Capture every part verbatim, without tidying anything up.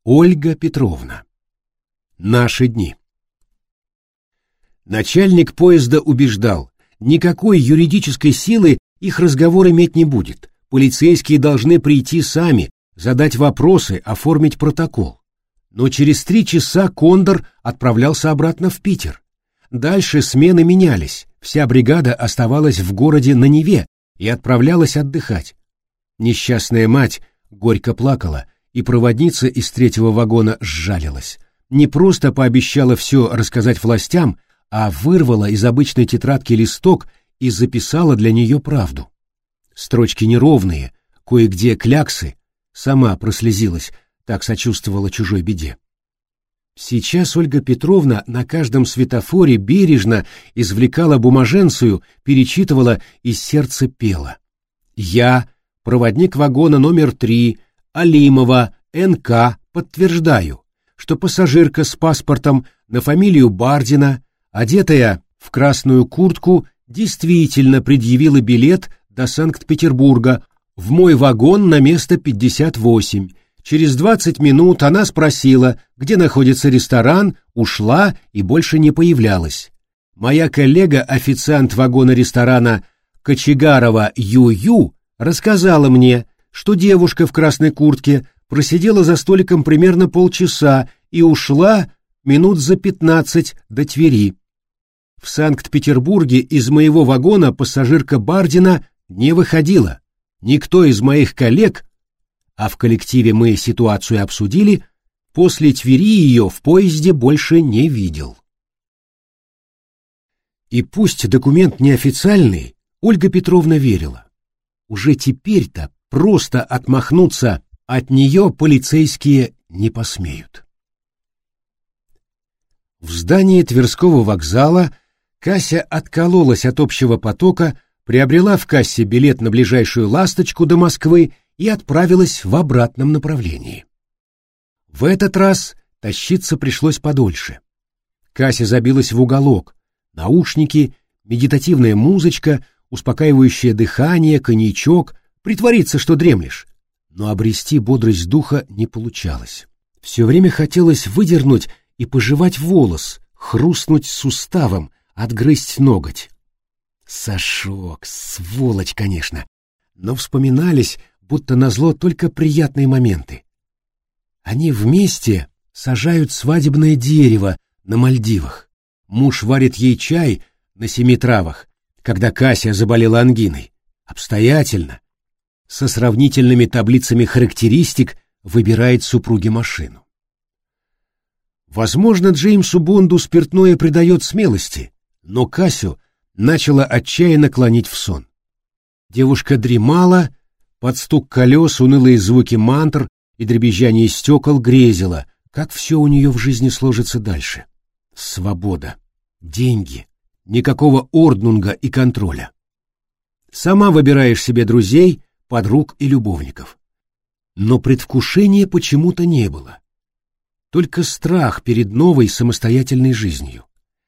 Ольга Петровна. Наши дни. Начальник поезда убеждал, никакой юридической силы их разговор иметь не будет. Полицейские должны прийти сами, задать вопросы, оформить протокол. Но через три часа Кондор отправлялся обратно в Питер. Дальше смены менялись, вся бригада оставалась в городе на Неве и отправлялась отдыхать. Несчастная мать горько плакала, и проводница из третьего вагона сжалилась. Не просто пообещала все рассказать властям, а вырвала из обычной тетрадки листок и записала для нее правду. Строчки неровные, кое-где кляксы, сама прослезилась, так сочувствовала чужой беде. Сейчас Ольга Петровна на каждом светофоре бережно извлекала бумаженцию, перечитывала и сердце пела. «Я, проводник вагона номер три, Алимова, эн ка, подтверждаю, что пассажирка с паспортом на фамилию Бардина, одетая в красную куртку, действительно предъявила билет до Санкт-Петербурга в мой вагон на место пятьдесят восемь. Через двадцать минут она спросила, где находится ресторан, ушла и больше не появлялась. Моя коллега, официант вагона ресторана Кочегарова Ю-Ю, рассказала мне, что девушка в красной куртке просидела за столиком примерно полчаса и ушла минут за пятнадцать до Твери. В Санкт-Петербурге из моего вагона пассажирка Бардина не выходила. Никто из моих коллег, а в коллективе мы ситуацию обсудили, после Твери ее в поезде больше не видел. И пусть документ неофициальный, Ольга Петровна верила. Уже теперь-то просто отмахнуться от нее полицейские не посмеют. В здании Тверского вокзала Кася откололась от общего потока, приобрела в кассе билет на ближайшую «Ласточку» до Москвы и отправилась в обратном направлении. В этот раз тащиться пришлось подольше. Кася забилась в уголок. Наушники, медитативная музычка, успокаивающее дыхание, коньячок, притвориться, что дремлешь. Но обрести бодрость духа не получалось. Все время хотелось выдернуть и пожевать волос, хрустнуть суставом, отгрызть ноготь. Сашок, сволочь, конечно, но вспоминались, будто назло, только приятные моменты. Они вместе сажают свадебное дерево на Мальдивах. Муж варит ей чай на семи травах, когда Кася заболела ангиной. Обстоятельно, со сравнительными таблицами характеристик, выбирает супруге машину. Возможно, Джеймсу Бонду спиртное придает смелости, но Касю начало отчаянно клонить в сон. Девушка дремала, под стук колес, унылые звуки мантр и дребезжание стекол грезила, как все у нее в жизни сложится дальше. Свобода, деньги, никакого орднунга и контроля. Сама выбираешь себе друзей, подруг и любовников. Но предвкушения почему-то не было. Только страх перед новой самостоятельной жизнью.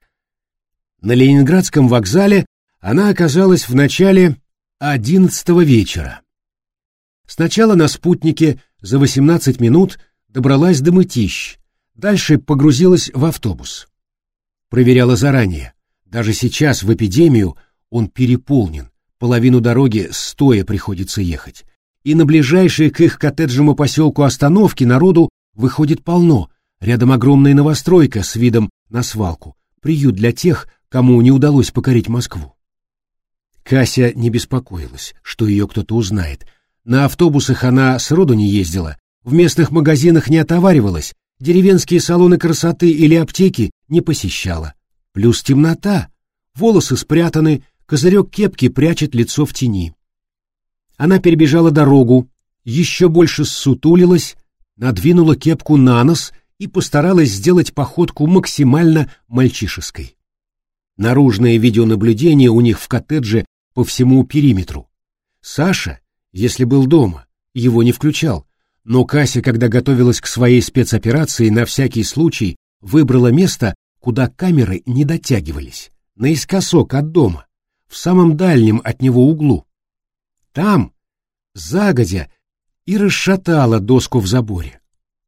На Ленинградском вокзале она оказалась в начале одиннадцатого вечера. Сначала на спутнике за восемнадцать минут добралась до Мытищ, дальше погрузилась в автобус. Проверяла заранее. Даже сейчас, в эпидемию, он переполнен, половину дороги стоя приходится ехать. И на ближайшей к их коттеджному поселку остановке народу выходит полно, рядом огромная новостройка с видом на свалку, приют для тех, кому не удалось покорить Москву. Кася не беспокоилась, что ее кто-то узнает. На автобусах она сроду не ездила, в местных магазинах не отоваривалась, деревенские салоны красоты или аптеки не посещала. Плюс темнота, волосы спрятаны, козырек кепки прячет лицо в тени. Она перебежала дорогу, еще больше ссутулилась, надвинула кепку на нос и постаралась сделать походку максимально мальчишеской. Наружное видеонаблюдение у них в коттедже по всему периметру. Саша, если был дома, его не включал, но Кася, когда готовилась к своей спецоперации, на всякий случай выбрала место, куда камеры не дотягивались, наискосок от дома, в самом дальнем от него углу. Там, загодя, и расшатала доску в заборе.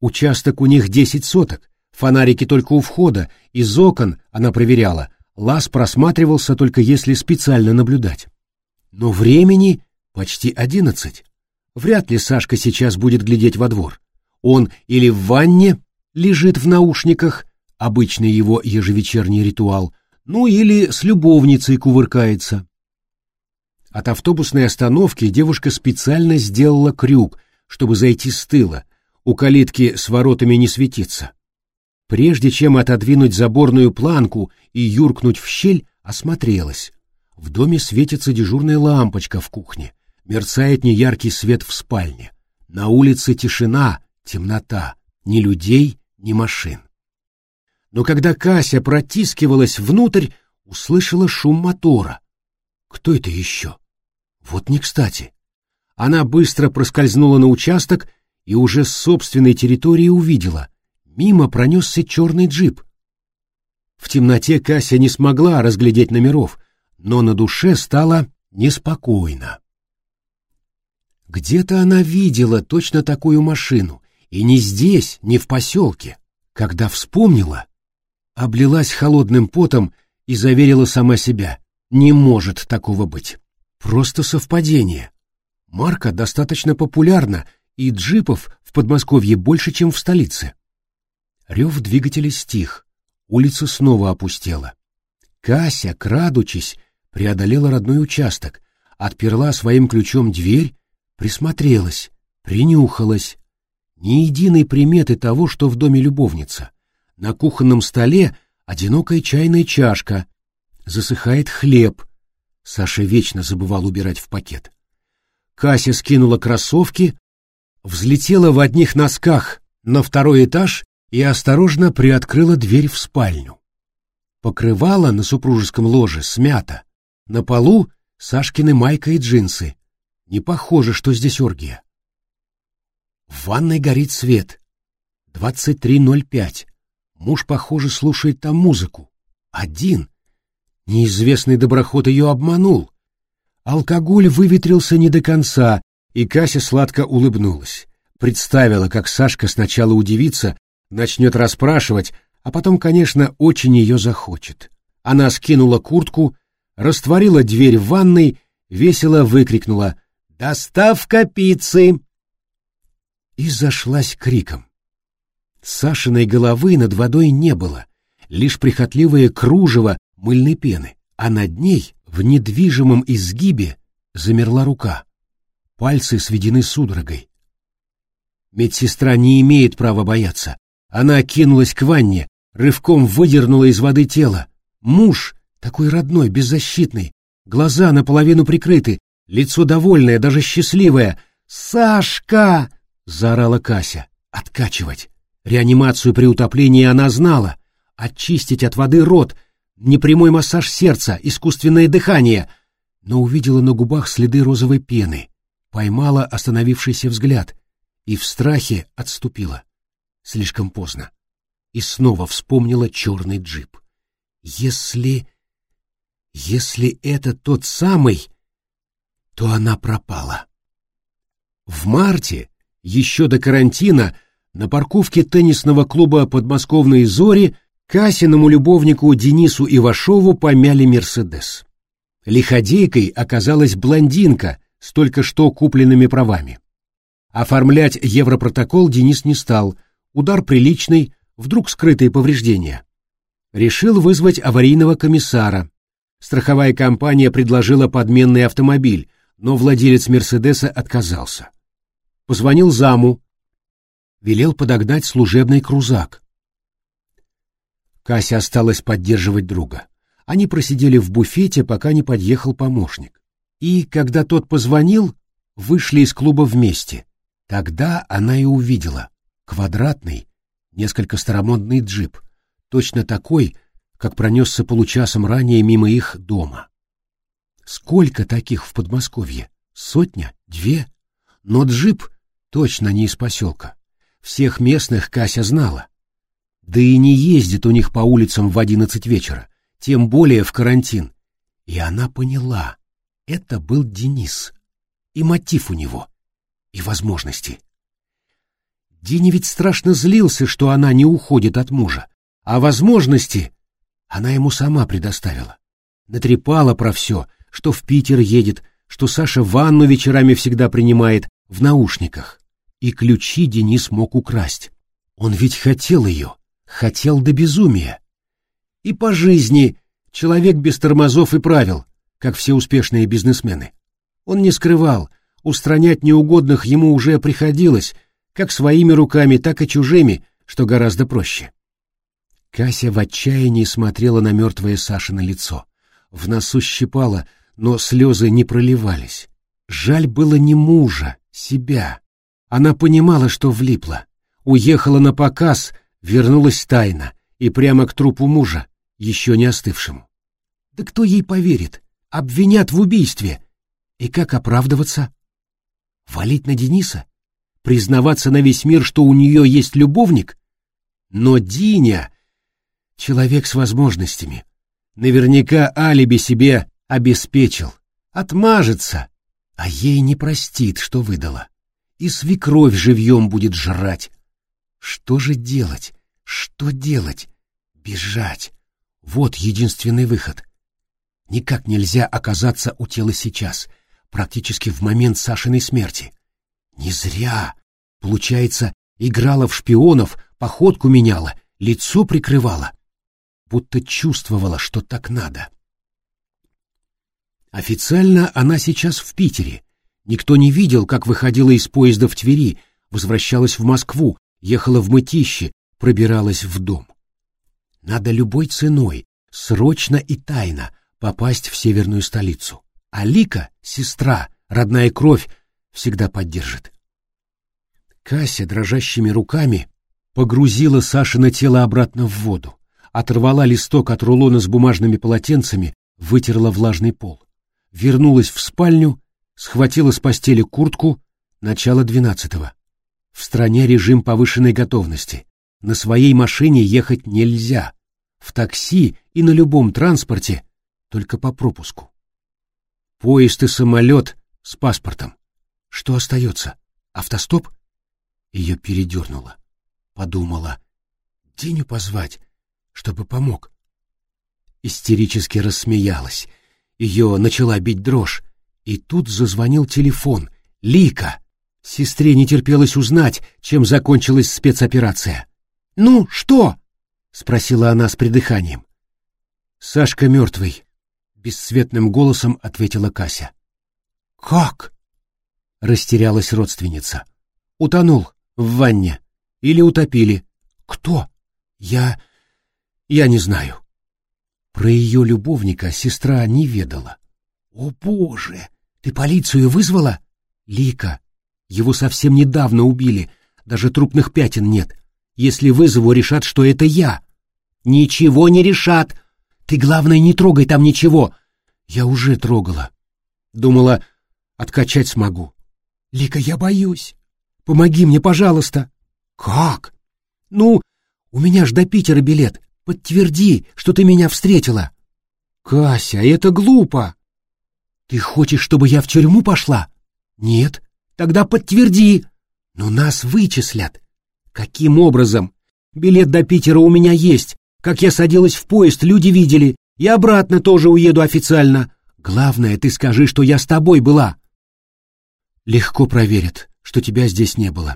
Участок у них десять соток, фонарики только у входа, из окон, она проверяла, лаз просматривался только если специально наблюдать. Но времени почти одиннадцать. Вряд ли Сашка сейчас будет глядеть во двор. Он или в ванне лежит в наушниках, обычный его ежевечерний ритуал, ну или с любовницей кувыркается. От автобусной остановки девушка специально сделала крюк, чтобы зайти с тыла, у калитки с воротами не светиться. Прежде чем отодвинуть заборную планку и юркнуть в щель, осмотрелась. В доме светится дежурная лампочка в кухне, мерцает неяркий свет в спальне. На улице тишина, темнота, ни людей, ни машин. Но когда Кася протискивалась внутрь, услышала шум мотора. Кто это еще? Вот не кстати. Она быстро проскользнула на участок и уже с собственной территории увидела. Мимо пронесся черный джип. В темноте Кася не смогла разглядеть номеров, но на душе стало неспокойно. Где-то она видела точно такую машину, и не здесь, не в поселке. Когда вспомнила, облилась холодным потом и заверила сама себя: не может такого быть. Просто совпадение. Марка достаточно популярна, и джипов в Подмосковье больше, чем в столице. Рев двигателя стих, улица снова опустела. Кася, крадучись, преодолела родной участок, отперла своим ключом дверь, присмотрелась, принюхалась. Ни единой приметы того, что в доме любовница. На кухонном столе одинокая чайная чашка, засыхает хлеб. Саша вечно забывал убирать в пакет. Кася скинула кроссовки, взлетела в одних носках на второй этаж и осторожно приоткрыла дверь в спальню. Покрывало на супружеском ложе смято. На полу Сашкины майка и джинсы. Не похоже, что здесь оргия. В ванной горит свет. двадцать три ноль пять. Муж, похоже, слушает там музыку. Один. Неизвестный доброход ее обманул. Алкоголь выветрился не до конца, и Кася сладко улыбнулась. Представила, как Сашка сначала удивится, начнет расспрашивать, а потом, конечно, очень ее захочет. Она скинула куртку, растворила дверь в ванной, весело выкрикнула: «Доставка пиццы!» И зашлась криком. Сашиной головы над водой не было, лишь прихотливое кружево мыльной пены, а над ней, в недвижимом изгибе, замерла рука. Пальцы сведены судорогой. Медсестра не имеет права бояться. Она кинулась к ванне, рывком выдернула из воды тело. Муж, такой родной, беззащитный, глаза наполовину прикрыты, лицо довольное, даже счастливое. «Сашка!» — заорала Кася. «Откачивать! Реанимацию при утоплении она знала. Очистить от воды рот, непрямой массаж сердца, искусственное дыхание». Но увидела на губах следы розовой пены, поймала остановившийся взгляд и в страхе отступила. Слишком поздно. И снова вспомнила черный джип. Если... Если это тот самый, то она пропала. В марте, еще до карантина, на парковке теннисного клуба «Подмосковные зори» Касиному любовнику Денису Ивашову помяли «Мерседес». Лиходейкой оказалась блондинка с только что купленными правами. Оформлять европротокол Денис не стал, удар приличный, вдруг скрытые повреждения. Решил вызвать аварийного комиссара. Страховая компания предложила подменный автомобиль, но владелец «Мерседеса» отказался. Позвонил заму, велел подогнать служебный крузак. Кася осталась поддерживать друга. Они просидели в буфете, пока не подъехал помощник. И, когда тот позвонил, вышли из клуба вместе. Тогда она и увидела квадратный, несколько старомодный джип, точно такой, как пронесся получасом ранее мимо их дома. Сколько таких в Подмосковье? Сотня? Две? Но джип точно не из поселка. Всех местных Кася знала. Да и не ездит у них по улицам в одиннадцать вечера, тем более в карантин. И она поняла, это был Денис. И мотив у него, и возможности. Диня ведь страшно злился, что она не уходит от мужа, а возможности она ему сама предоставила. Натрепала про все, что в Питер едет, что Саша ванну вечерами всегда принимает в наушниках. И ключи Денис мог украсть. Он ведь хотел ее, хотел до безумия. И по жизни человек без тормозов и правил, как все успешные бизнесмены. Он не скрывал, устранять неугодных ему уже приходилось, как своими руками, так и чужими, что гораздо проще. Кася в отчаянии смотрела на мертвое Сашино лицо. В носу щипало, но слезы не проливались. Жаль было не мужа, себя. Она понимала, что влипла. Уехала на показ, вернулась тайно и прямо к трупу мужа, еще не остывшему. Да кто ей поверит? Обвинят в убийстве. И как оправдываться? Валить на Дениса? Признаваться на весь мир, что у нее есть любовник? Но Диня — человек с возможностями. Наверняка алиби себе обеспечил. Отмажется, а ей не простит, что выдала. И свекровь живьем будет жрать. Что же делать? Что делать? Бежать. Вот единственный выход. Никак нельзя оказаться у тела сейчас, практически в момент Сашиной смерти. Не зря. Получается, играла в шпионов, походку меняла, лицо прикрывала. Будто чувствовала, что так надо. Официально она сейчас в Питере. Никто не видел, как выходила из поезда в Твери, возвращалась в Москву, ехала в Мытищи, пробиралась в дом. Надо любой ценой, срочно и тайно попасть в северную столицу. А Лика, сестра, родная кровь, всегда поддержит. Кася дрожащими руками погрузила Сашино тело обратно в воду, оторвала листок от рулона с бумажными полотенцами, вытерла влажный пол. Вернулась в спальню, схватила с постели куртку, начало двенадцатого. В стране режим повышенной готовности. На своей машине ехать нельзя. В такси и на любом транспорте только по пропуску. Поезд и самолет с паспортом. Что остается? Автостоп? Ее передернуло. Подумала, Диню позвать, чтобы помог. Истерически рассмеялась. Ее начала бить дрожь. И тут зазвонил телефон. Лика! Сестре не терпелось узнать, чем закончилась спецоперация. «Ну, что?» — спросила она с придыханием. «Сашка мертвый», — бесцветным голосом ответила Кася. «Как?» — растерялась родственница. «Утонул в ванне. Или утопили. Кто? Я... я не знаю». Про ее любовника сестра не ведала. «О, Боже! Ты полицию вызвала?» «Лика, его совсем недавно убили. Даже трупных пятен нет. Если вызову, решат, что это я». «Ничего не решат. Ты, главное, не трогай там ничего». «Я уже трогала. Думала, откачать смогу». «Лика, я боюсь. Помоги мне, пожалуйста». «Как?» «Ну, у меня ж до Питера билет. Подтверди, что ты меня встретила». «Кася, это глупо». «Ты хочешь, чтобы я в тюрьму пошла?» «Нет». «Тогда подтверди». «Но нас вычислят». «Каким образом? Билет до Питера у меня есть. Как я садилась в поезд, люди видели. И обратно тоже уеду официально. Главное, ты скажи, что я с тобой была». «Легко проверят, что тебя здесь не было».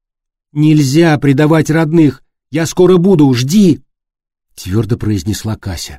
«Нельзя предавать родных. Я скоро буду, жди», — твердо произнесла Кася.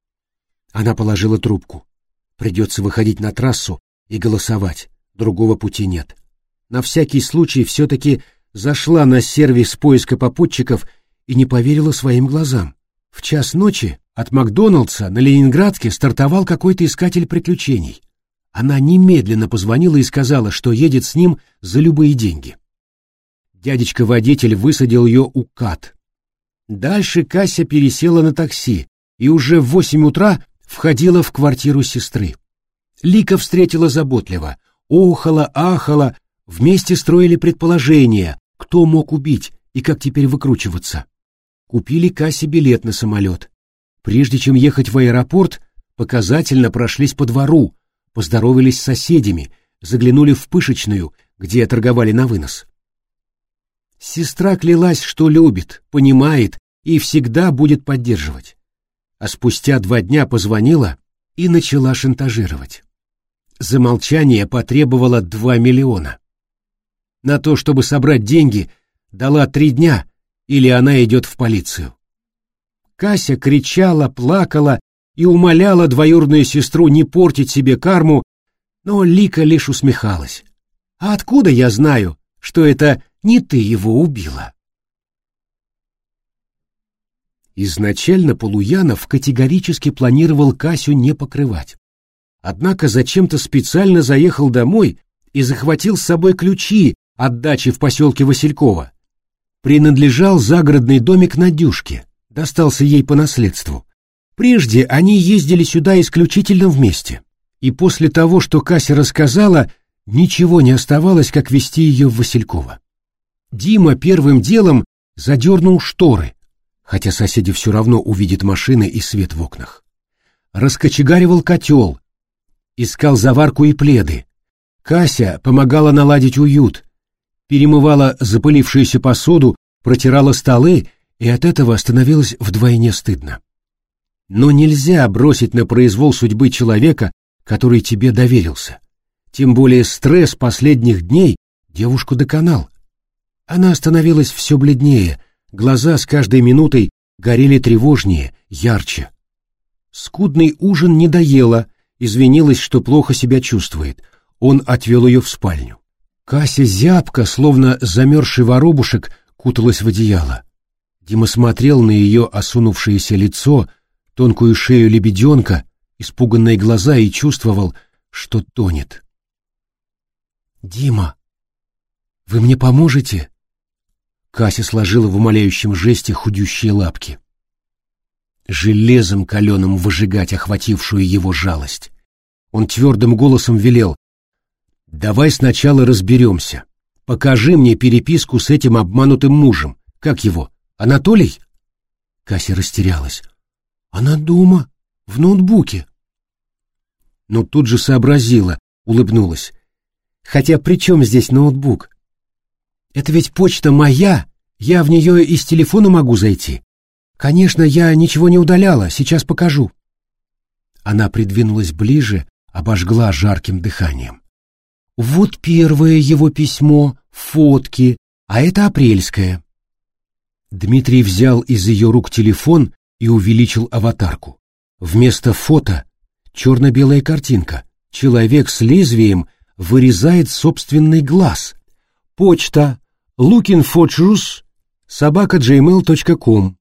Она положила трубку. Придется выходить на трассу и голосовать. Другого пути нет. На всякий случай все-таки зашла на сервис поиска попутчиков и не поверила своим глазам. В час ночи от Макдоналдса на Ленинградке стартовал какой-то искатель приключений. Она немедленно позвонила и сказала, что едет с ним за любые деньги. Дядечка-водитель высадил ее у КАТ. Дальше Кася пересела на такси и уже в восемь утра входила в квартиру сестры. Лика встретила заботливо, охала, ахала, вместе строили предположения, кто мог убить и как теперь выкручиваться. Купили Кассе билет на самолет. Прежде чем ехать в аэропорт, показательно прошлись по двору, поздоровались с соседями, заглянули в пышечную, где торговали на вынос. Сестра клялась, что любит, понимает и всегда будет поддерживать. А спустя два дня позвонила и начала шантажировать. За молчание потребовала два миллиона. На то, чтобы собрать деньги, дала три дня, или она идет в полицию. Кася кричала, плакала и умоляла двоюродную сестру не портить себе карму, но Лика лишь усмехалась. «А откуда я знаю, что это не ты его убила?» Изначально Полуянов категорически планировал Касю не покрывать. Однако зачем-то специально заехал домой и захватил с собой ключи от дачи в поселке Васильково. Принадлежал загородный домик Надюшке, достался ей по наследству. Прежде они ездили сюда исключительно вместе, и после того, что Кася рассказала, ничего не оставалось, как везти ее в Васильково. Дима первым делом задернул шторы, хотя соседи все равно увидят машины и свет в окнах. Раскочегаривал котел, искал заварку и пледы. Кася помогала наладить уют, перемывала запылившуюся посуду, протирала столы, и от этого становилось вдвойне стыдно. Но нельзя бросить на произвол судьбы человека, который тебе доверился. Тем более стресс последних дней девушку доконал. Она становилась все бледнее, глаза с каждой минутой горели тревожнее, ярче. Скудный ужин не доела, извинилась, что плохо себя чувствует. Он отвел ее в спальню. Кася зябко, словно замерзший воробушек, куталась в одеяло. Дима смотрел на ее осунувшееся лицо, тонкую шею лебеденка, испуганные глаза и чувствовал, что тонет. «Дима, вы мне поможете?» Кася сложила в умоляющем жесте худющие лапки. Железом каленым выжигать охватившую его жалость. Он твердым голосом велел: «Давай сначала разберемся. Покажи мне переписку с этим обманутым мужем. Как его? Анатолий?» Кася растерялась. «Она дома, в ноутбуке». Но тут же сообразила, улыбнулась. «Хотя при чем здесь ноутбук? Это ведь почта моя, я в нее и с телефона могу зайти. Конечно, я ничего не удаляла, сейчас покажу». Она придвинулась ближе, обожгла жарким дыханием. «Вот первое его письмо, фотки, а это апрельское». Дмитрий взял из ее рук телефон и увеличил аватарку. Вместо фото черно-белая картинка. Человек с лезвием вырезает собственный глаз. Почта lookinfortruth собака джеймейл точка ком.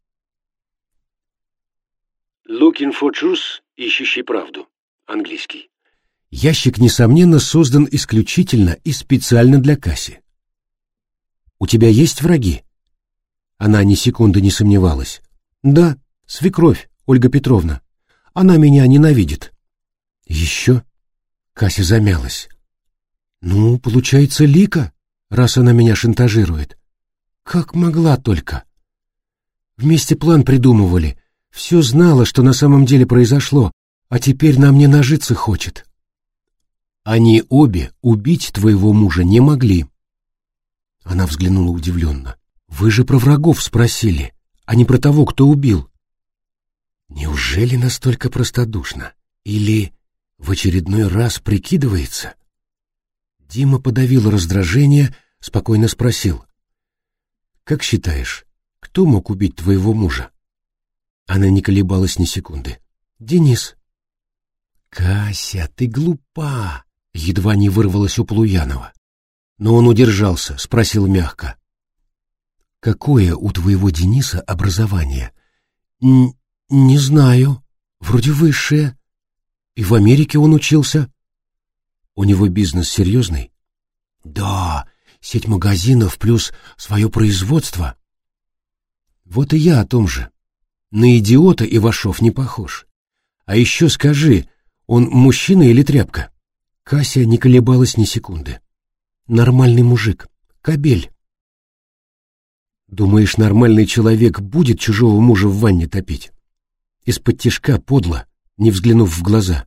Lookinfortruth, ищущий правду. Английский. Ящик, несомненно, создан исключительно и специально для Каси. «У тебя есть враги?» Она ни секунды не сомневалась. «Да, свекровь, Ольга Петровна. Она меня ненавидит». «Еще?» Кася замялась. «Ну, получается, Лика, раз она меня шантажирует. Как могла только?» Вместе план придумывали. Все знала, что на самом деле произошло, а теперь на мне нажиться хочет. Они обе убить твоего мужа не могли. Она взглянула удивленно. Вы же про врагов спросили, а не про того, кто убил. Неужели настолько простодушно? Или в очередной раз прикидывается? Дима подавил раздражение, спокойно спросил. Как считаешь, кто мог убить твоего мужа? Она не колебалась ни секунды. Денис. Кася, ты глупа, едва не вырвалась у Полуянова. Но он удержался, спросил мягко. Какое у твоего Дениса образование? Н- не знаю, вроде высшее. И в Америке он учился. У него бизнес серьезный? Да, сеть магазинов плюс свое производство. Вот и я о том же. На идиота Ивашов не похож. А еще скажи, он мужчина или тряпка? Кася не колебалась ни секунды. Нормальный мужик, кобель. Думаешь, нормальный человек будет чужого мужа в ванне топить? Из-под тишка подло, не взглянув в глаза.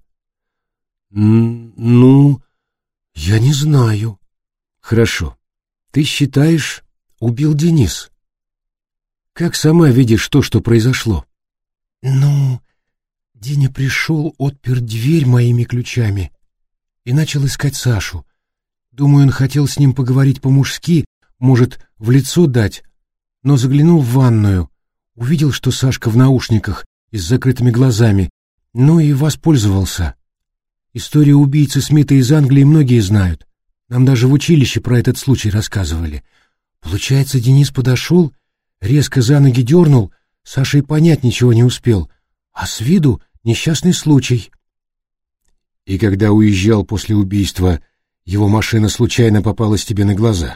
Ну, я не знаю. Хорошо. Ты считаешь, убил Денис? Как сама видишь то, что произошло? Ну, Деня пришел, отпер дверь моими ключами и начал искать Сашу. Думаю, он хотел с ним поговорить по-мужски, может, в лицо дать, но заглянул в ванную, увидел, что Сашка в наушниках и с закрытыми глазами, ну и воспользовался. Историю убийцы Смита из Англии многие знают. Нам даже в училище про этот случай рассказывали. Получается, Денис подошел, резко за ноги дернул, Саша и понять ничего не успел, а с виду несчастный случай. И когда уезжал после убийства, его машина случайно попалась тебе на глаза?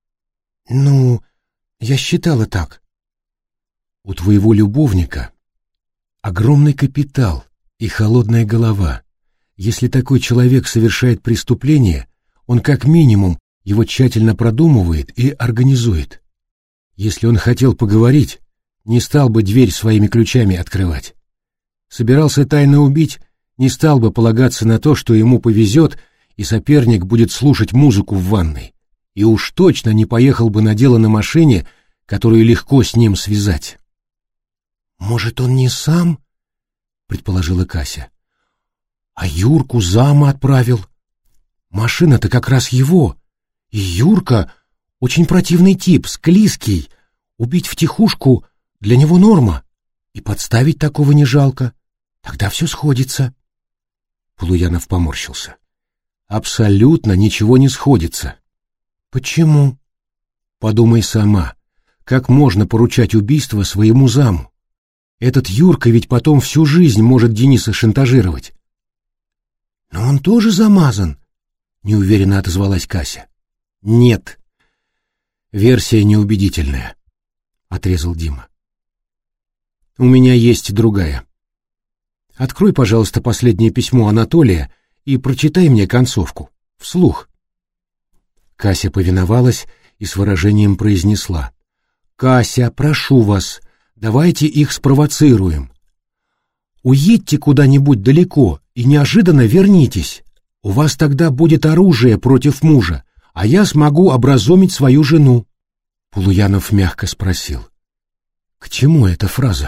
Ну, я считала так. У твоего любовника огромный капитал и холодная голова. Если такой человек совершает преступление, он как минимум его тщательно продумывает и организует. Если он хотел поговорить, не стал бы дверь своими ключами открывать. Собирался тайно убить, не стал бы полагаться на то, что ему повезет, и соперник будет слушать музыку в ванной, и уж точно не поехал бы на дело на машине, которую легко с ним связать. «Может, он не сам?» — предположила Кася. «А Юрку зама отправил. Машина-то как раз его. И Юрка очень противный тип, склизкий. Убить втихушку для него норма. И подставить такого не жалко. Тогда все сходится». Полуянов поморщился. «Абсолютно ничего не сходится». «Почему?» «Подумай сама. Как можно поручать убийство своему заму? Этот Юрка ведь потом всю жизнь может Дениса шантажировать». «Но он тоже замазан», — неуверенно отозвалась Кася. «Нет. Версия неубедительная», — отрезал Дима. «У меня есть другая. Открой, пожалуйста, последнее письмо Анатолия и прочитай мне концовку. Вслух». Кася повиновалась и с выражением произнесла: «Кася, прошу вас, давайте их спровоцируем. Уедьте куда-нибудь далеко и неожиданно вернитесь. У вас тогда будет оружие против мужа, а я смогу образумить свою жену». Полуянов мягко спросил: «К чему эта фраза?»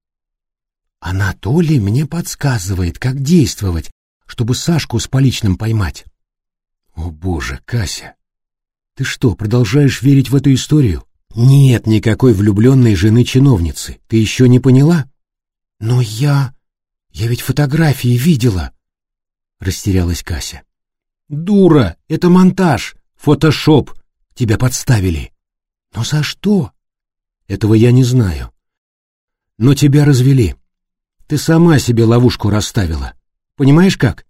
«Анатолий мне подсказывает, как действовать, чтобы Сашку с поличным поймать». «О боже, Кася, ты что, продолжаешь верить в эту историю? Нет никакой влюбленной жены-чиновницы, ты еще не поняла?» «Но я... я ведь фотографии видела», — растерялась Кася. «Дура, это монтаж, фотошоп, тебя подставили». «Но за что?» «Этого я не знаю. Но тебя развели. Ты сама себе ловушку расставила. Понимаешь как?»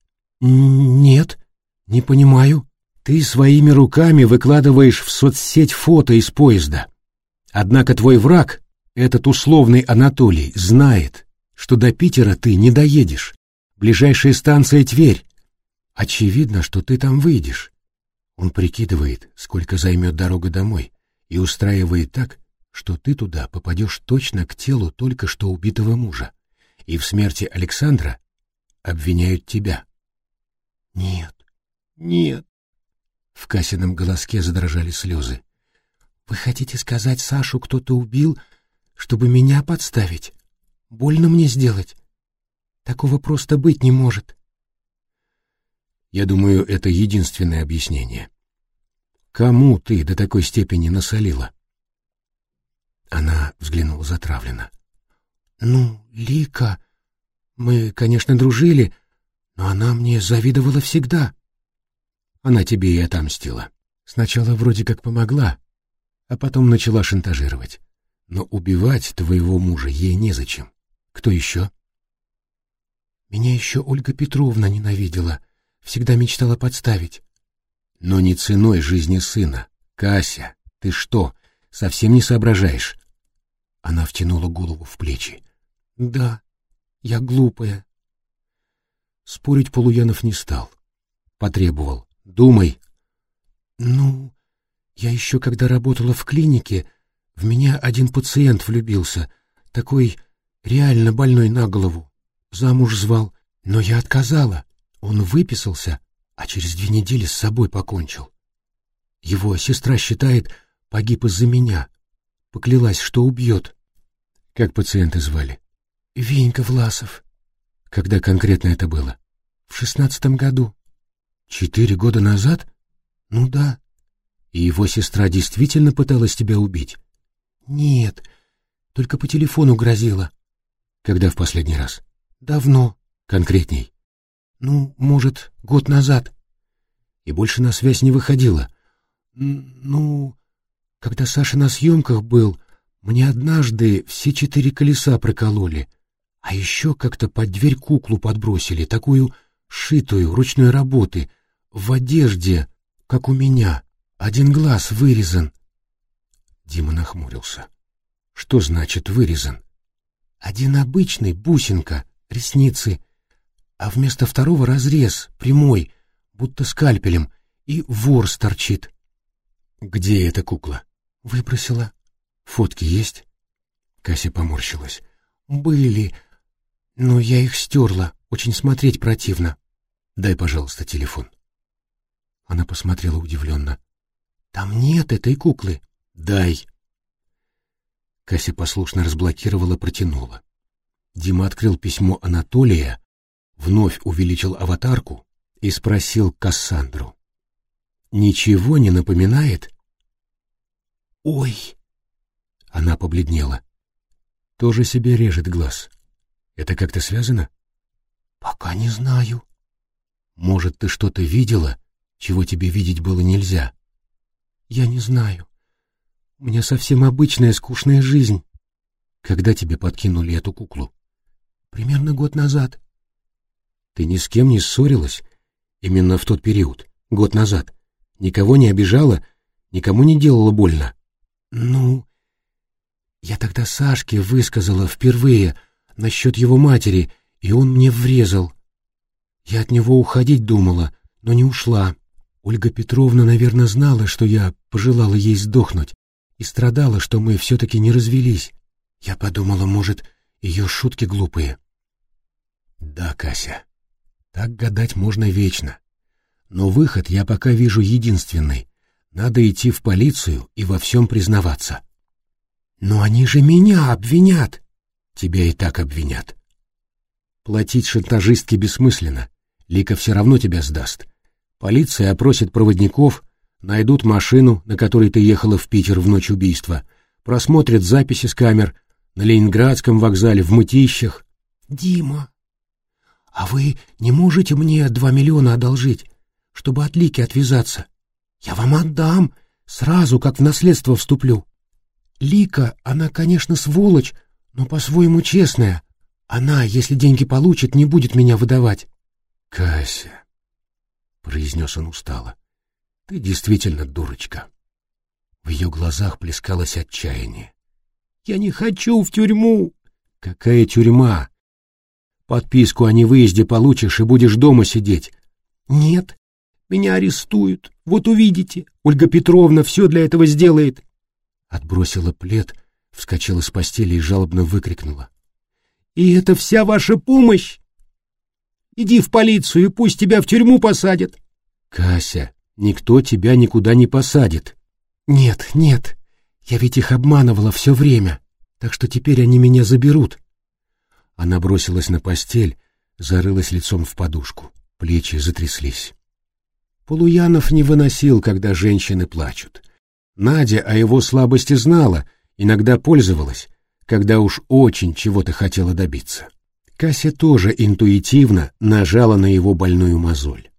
«Нет, не понимаю». «Ты своими руками выкладываешь в соцсеть фото из поезда. Однако твой враг, этот условный Анатолий, знает, что до Питера ты не доедешь. Ближайшая станция Тверь. Очевидно, что ты там выйдешь. Он прикидывает, сколько займет дорога домой, и устраивает так, что ты туда попадешь точно к телу только что убитого мужа. И в смерти Александра обвиняют тебя». «Нет, нет». В Касином голоске задрожали слезы. «Вы хотите сказать, Сашу кто-то убил, чтобы меня подставить? Больно мне сделать? Такого просто быть не может». «Я думаю, это единственное объяснение. Кому ты до такой степени насолила?» Она взглянула затравленно. «Ну, Лика, мы, конечно, дружили, но она мне завидовала всегда». «Она тебе и отомстила. Сначала вроде как помогла, а потом начала шантажировать. Но убивать твоего мужа ей незачем. Кто еще?» «Меня еще Ольга Петровна ненавидела, всегда мечтала подставить». «Но не ценой жизни сына. Кася, ты что, совсем не соображаешь?» Она втянула голову в плечи. «Да, я глупая». Спорить Полуянов не стал. Потребовал: «Думай». «Ну, я еще когда работала в клинике, в меня один пациент влюбился, такой реально больной на голову. Замуж звал, но я отказала. Он выписался, а через две недели с собой покончил. Его сестра считает, погиб из-за меня. Поклялась, что убьет. Как пациента звали? Венька Власов. Когда конкретно это было? В шестнадцатом году. Четыре года назад? Ну да. И его сестра действительно пыталась тебя убить? Нет, только по телефону грозила. Когда в последний раз? Давно. Конкретней? Ну, может, год назад. И больше на связь не выходила? Ну, когда Саша на съемках был, мне однажды все четыре колеса прокололи, а еще как-то под дверь куклу подбросили, такую шитую, ручной работы, в одежде, как у меня. Один глаз вырезан. Дима нахмурился. Что значит вырезан? Один обычный, бусинка, ресницы, а вместо второго разрез, прямой, будто скальпелем, и ворс торчит. Где эта кукла? Выбросила. Фотки есть? Кася поморщилась. Были, но я их стерла, очень смотреть противно. Дай, пожалуйста, телефон. Она посмотрела удивленно. Там нет этой куклы. Дай. Кася послушно разблокировала, протянула. Дима открыл письмо Анатолия, вновь увеличил аватарку и спросил Кассандру. «Ничего не напоминает?» «Ой!» Она побледнела. «Тоже себе режет глаз. Это как-то связано?» «Пока не знаю». «Может, ты что-то видела, чего тебе видеть было нельзя?» «Я не знаю. У меня совсем обычная скучная жизнь». «Когда тебе подкинули эту куклу?» «Примерно год назад». «Ты ни с кем не ссорилась? Именно в тот период, год назад? Никого не обижала, никому не делала больно?» «Ну, я тогда Сашке высказала впервые насчет его матери, и он мне врезал. Я от него уходить думала, но не ушла. Ольга Петровна, наверное, знала, что я пожелала ей сдохнуть, и страдала, что мы все-таки не развелись. Я подумала, может, ее шутки глупые». «Да, Кася, так гадать можно вечно. Но выход я пока вижу единственный. Надо идти в полицию и во всем признаваться». «Но они же меня обвинят!» «Тебя и так обвинят. Платить шантажистке бессмысленно. Лика все равно тебя сдаст. Полиция опросит проводников, найдут машину, на которой ты ехала в Питер в ночь убийства, просмотрят записи с камер на Ленинградском вокзале, в Мытищах». «Дима, а вы не можете мне два миллиона одолжить, чтобы от Лики отвязаться? Я вам отдам, сразу как в наследство вступлю. Лика, она, конечно, сволочь, но по-своему честная. Она, если деньги получит, не будет меня выдавать». «Кася», — произнес он устало, — «ты действительно дурочка». В ее глазах плескалось отчаяние. «Я не хочу в тюрьму». «Какая тюрьма? Подписку о невыезде получишь и будешь дома сидеть». «Нет, меня арестуют. Вот увидите, Ольга Петровна все для этого сделает». Отбросила плед, вскочила с постели и жалобно выкрикнула. «И это вся ваша помощь? Иди в полицию, и пусть тебя в тюрьму посадят». «Кася, никто тебя никуда не посадит». «Нет, нет, я ведь их обманывала все время, так что теперь они меня заберут». Она бросилась на постель, зарылась лицом в подушку, плечи затряслись. Полуянов не выносил, когда женщины плачут. Надя о его слабости знала, иногда пользовалась, когда уж очень чего-то хотела добиться. Кася тоже интуитивно нажала на его больную мозоль.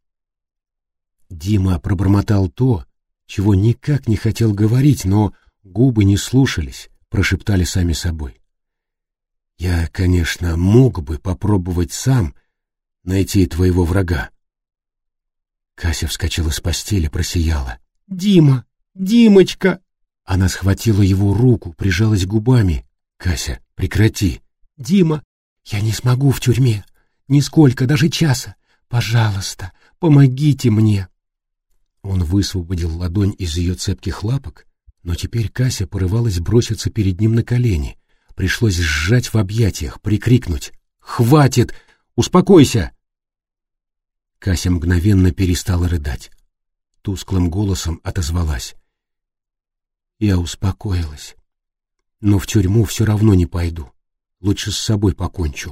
Дима пробормотал то, чего никак не хотел говорить, но губы не слушались, прошептали сами собой. «Я, конечно, мог бы попробовать сам найти твоего врага». Кася вскочила с постели, просияла. «Дима! Димочка!» Она схватила его руку, прижалась губами. «Кася, прекрати!» «Дима, я не смогу в тюрьме. Нисколько, даже часа. Пожалуйста, помогите мне!» Он высвободил ладонь из ее цепких лапок, но теперь Кася порывалась броситься перед ним на колени. Пришлось сжать в объятиях, прикрикнуть. «Хватит! Успокойся!» Кася мгновенно перестала рыдать. Тусклым голосом отозвалась. Я успокоилась. Но в тюрьму все равно не пойду. Лучше с собой покончу.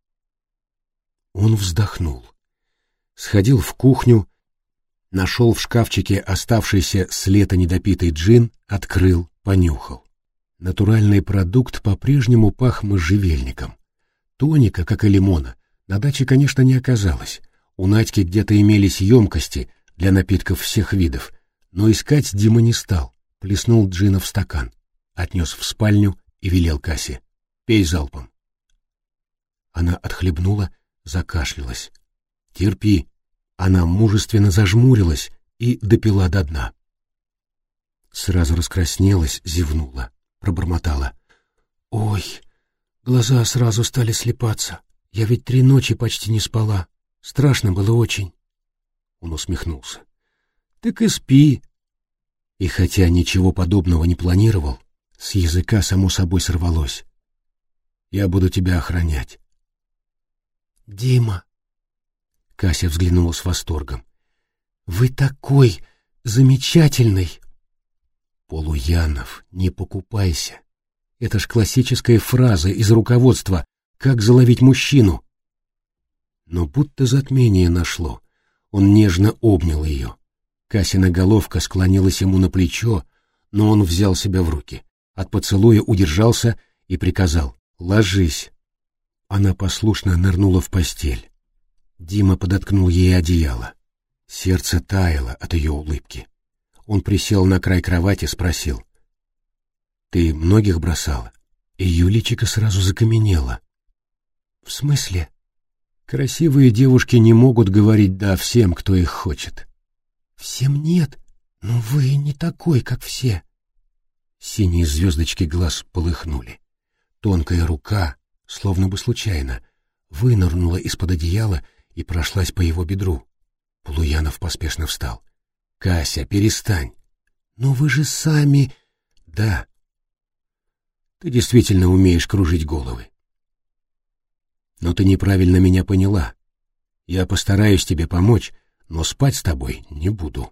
Он вздохнул. Сходил в кухню, нашел в шкафчике оставшийся с лета недопитый джин, открыл, понюхал. Натуральный продукт по-прежнему пах можжевельником. Тоника, как и лимона, на даче, конечно, не оказалось. У Надьки где-то имелись емкости для напитков всех видов, но искать Дима не стал. Плеснул джина в стакан, отнес в спальню и велел Кассе: «Пей залпом». Она отхлебнула, закашлялась. «Терпи». Она мужественно зажмурилась и допила до дна. Сразу раскраснелась, зевнула, пробормотала: «Ой, глаза сразу стали слепаться. Я ведь три ночи почти не спала. Страшно было очень». Он усмехнулся. «Так и спи». И хотя ничего подобного не планировал, с языка само собой сорвалось: «Я буду тебя охранять». «Дима», — Кася взглянула с восторгом, — «вы такой замечательный». «Полуянов, не покупайся. Это ж классическая фраза из руководства «Как заловить мужчину». Но будто затмение нашло. Он нежно обнял ее. Касина головка склонилась ему на плечо, но он взял себя в руки. От поцелуя удержался и приказал: «Ложись». Она послушно нырнула в постель. Дима подоткнул ей одеяло. Сердце таяло от ее улыбки. Он присел на край кровати, спросил: «Ты многих бросала?» Ее личико сразу закаменело. «В смысле?» «Красивые девушки не могут говорить «да» всем, кто их хочет». «Всем нет, но вы не такой, как все». Синие звездочки глаз полыхнули. Тонкая рука, словно бы случайно, вынырнула из-под одеяла и прошлась по его бедру. Полуянов поспешно встал. «Кася, перестань». «Но вы же сами...» «Да. Ты действительно умеешь кружить головы. Но ты неправильно меня поняла. Я постараюсь тебе помочь, но спать с тобой не буду».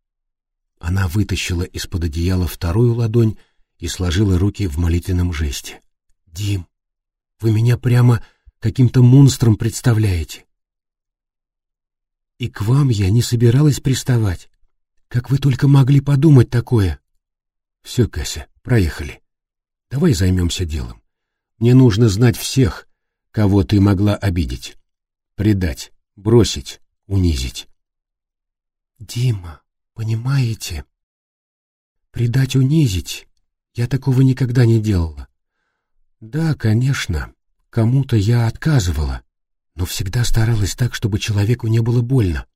Она вытащила из-под одеяла вторую ладонь и сложила руки в молитвенном жесте. «Дим, вы меня прямо каким-то монстром представляете. И к вам я не собиралась приставать. Как вы только могли подумать такое?» «Все, Кася, проехали. Давай займемся делом. Мне нужно знать всех, кого ты могла обидеть, предать, бросить, унизить». «Дима, понимаете? Предать, унизить? Я такого никогда не делала. Да, конечно, кому-то я отказывала, но всегда старалась так, чтобы человеку не было больно».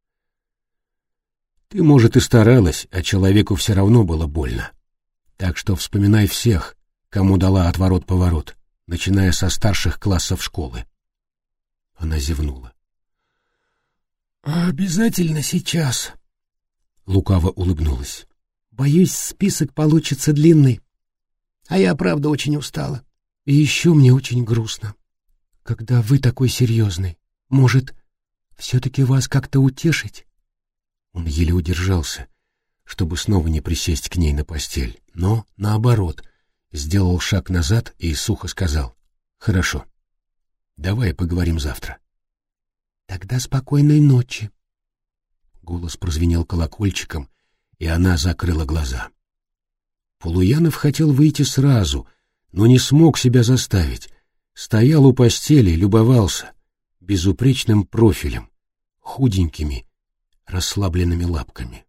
«Ты, может, и старалась, а человеку все равно было больно. Так что вспоминай всех, кому дала отворот-поворот, начиная со старших классов школы». Она зевнула. «Обязательно сейчас», — лукаво улыбнулась. «Боюсь, список получится длинный. А я, правда, очень устала. И еще мне очень грустно. Когда вы такой серьезный, может, все-таки вас как-то утешить?» Он еле удержался, чтобы снова не присесть к ней на постель, но, наоборот, сделал шаг назад и сухо сказал: «Хорошо, давай поговорим завтра». «Тогда спокойной ночи». Голос прозвенел колокольчиком, и она закрыла глаза. Полуянов хотел выйти сразу, но не смог себя заставить. Стоял у постели, любовался безупречным профилем, худенькими, расслабленными лапками.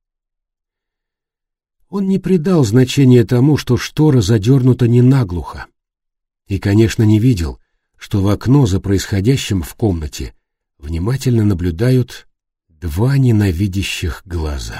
Он не придал значения тому, что штора задернута не наглухо, и, конечно, не видел, что в окно за происходящим в комнате внимательно наблюдают два ненавидящих глаза.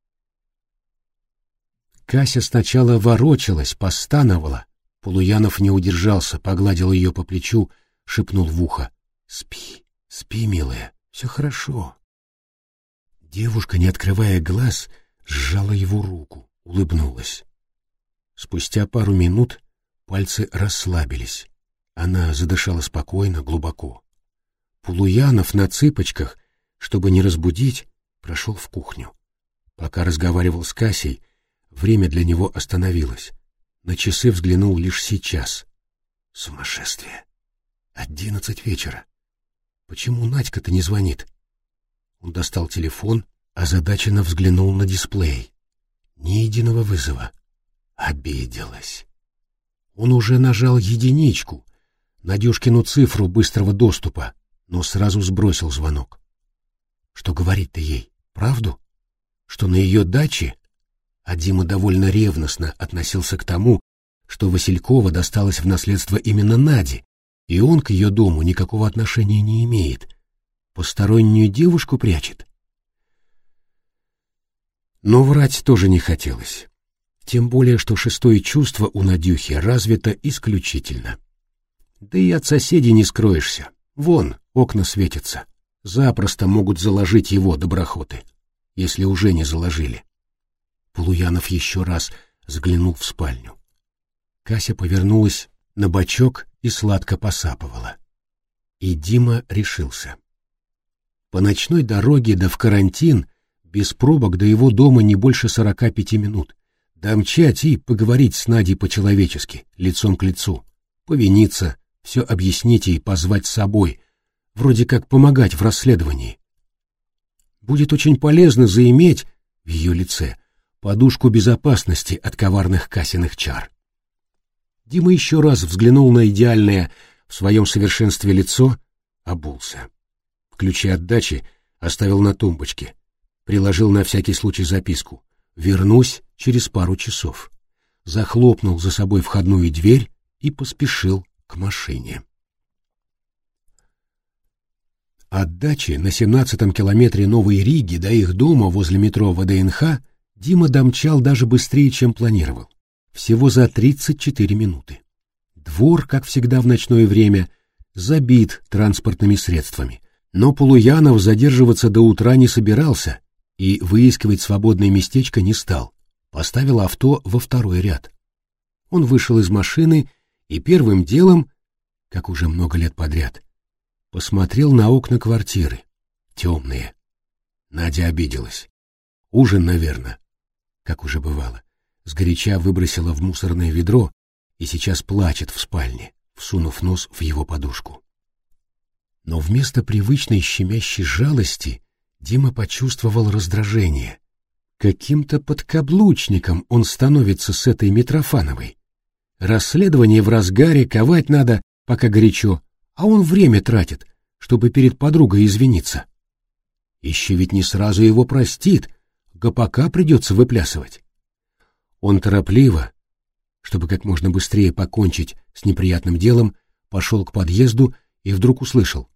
Кася сначала ворочалась, постановала. Полуянов не удержался, погладил ее по плечу, шепнул в ухо: «Спи, спи, милая, все хорошо». Девушка, не открывая глаз, сжала его руку, улыбнулась. Спустя пару минут пальцы расслабились. Она задышала спокойно, глубоко. Полуянов на цыпочках, чтобы не разбудить, прошел в кухню. Пока разговаривал с Касей, Время для него остановилось. На часы взглянул лишь сейчас. Сумасшествие. Одиннадцать вечера. Почему Надька-то не звонит? Он достал телефон, озадаченно взглянул на дисплей. Ни единого вызова. Обиделась. Он уже нажал единичку, Надюшкину цифру быстрого доступа, но сразу сбросил звонок. Что говорит-то ей? Правду? Что на ее даче? А Дима довольно ревностно относился к тому, что Василькова досталась в наследство именно Наде, и он к ее дому никакого отношения не имеет. Постороннюю девушку прячет. Но врать тоже не хотелось. Тем более, что шестое чувство у Надюхи развито исключительно. Да и от соседей не скроешься. Вон, окна светятся. Запросто могут заложить его доброхоты, если уже не заложили. Полуянов еще раз заглянул в спальню. Кася повернулась на бочок и сладко посапывала. И Дима решился. По ночной дороге да в карантин без пробок до его дома не больше сорока пяти минут. Домчать и поговорить с Надей по-человечески, лицом к лицу, повиниться, все объяснить и позвать с собой, вроде как помогать в расследовании. Будет очень полезно заиметь в ее лице подушку безопасности от коварных Касиных чар. Дима еще раз взглянул на идеальное в своем совершенстве лицо, обулся. Ключи от дачи оставил на тумбочке, приложил на всякий случай записку: «Вернусь через пару часов». Захлопнул за собой входную дверь и поспешил к машине. От дачи на семнадцатом километре Новой Риги до их дома возле метро ВДНХ Дима домчал даже быстрее, чем планировал. Всего за тридцать четыре минуты. Двор, как всегда в ночное время, забит транспортными средствами, но Полуянов задерживаться до утра не собирался и выискивать свободное местечко не стал. Поставил авто во второй ряд. Он вышел из машины и первым делом, как уже много лет подряд, посмотрел на окна квартиры. Темные. Надя обиделась. Ужин, наверное, как уже бывало, сгоряча выбросила в мусорное ведро и сейчас плачет в спальне, всунув нос в его подушку. Но вместо привычной щемящей жалости Дима почувствовал раздражение. Каким-то подкаблучником он становится с этой Митрофановой. Расследование в разгаре, ковать надо, пока горячо, а он время тратит, чтобы перед подругой извиниться. Еще ведь не сразу его простит, гопака придется выплясывать. Он торопливо, чтобы как можно быстрее покончить с неприятным делом, пошел к подъезду и вдруг услышал: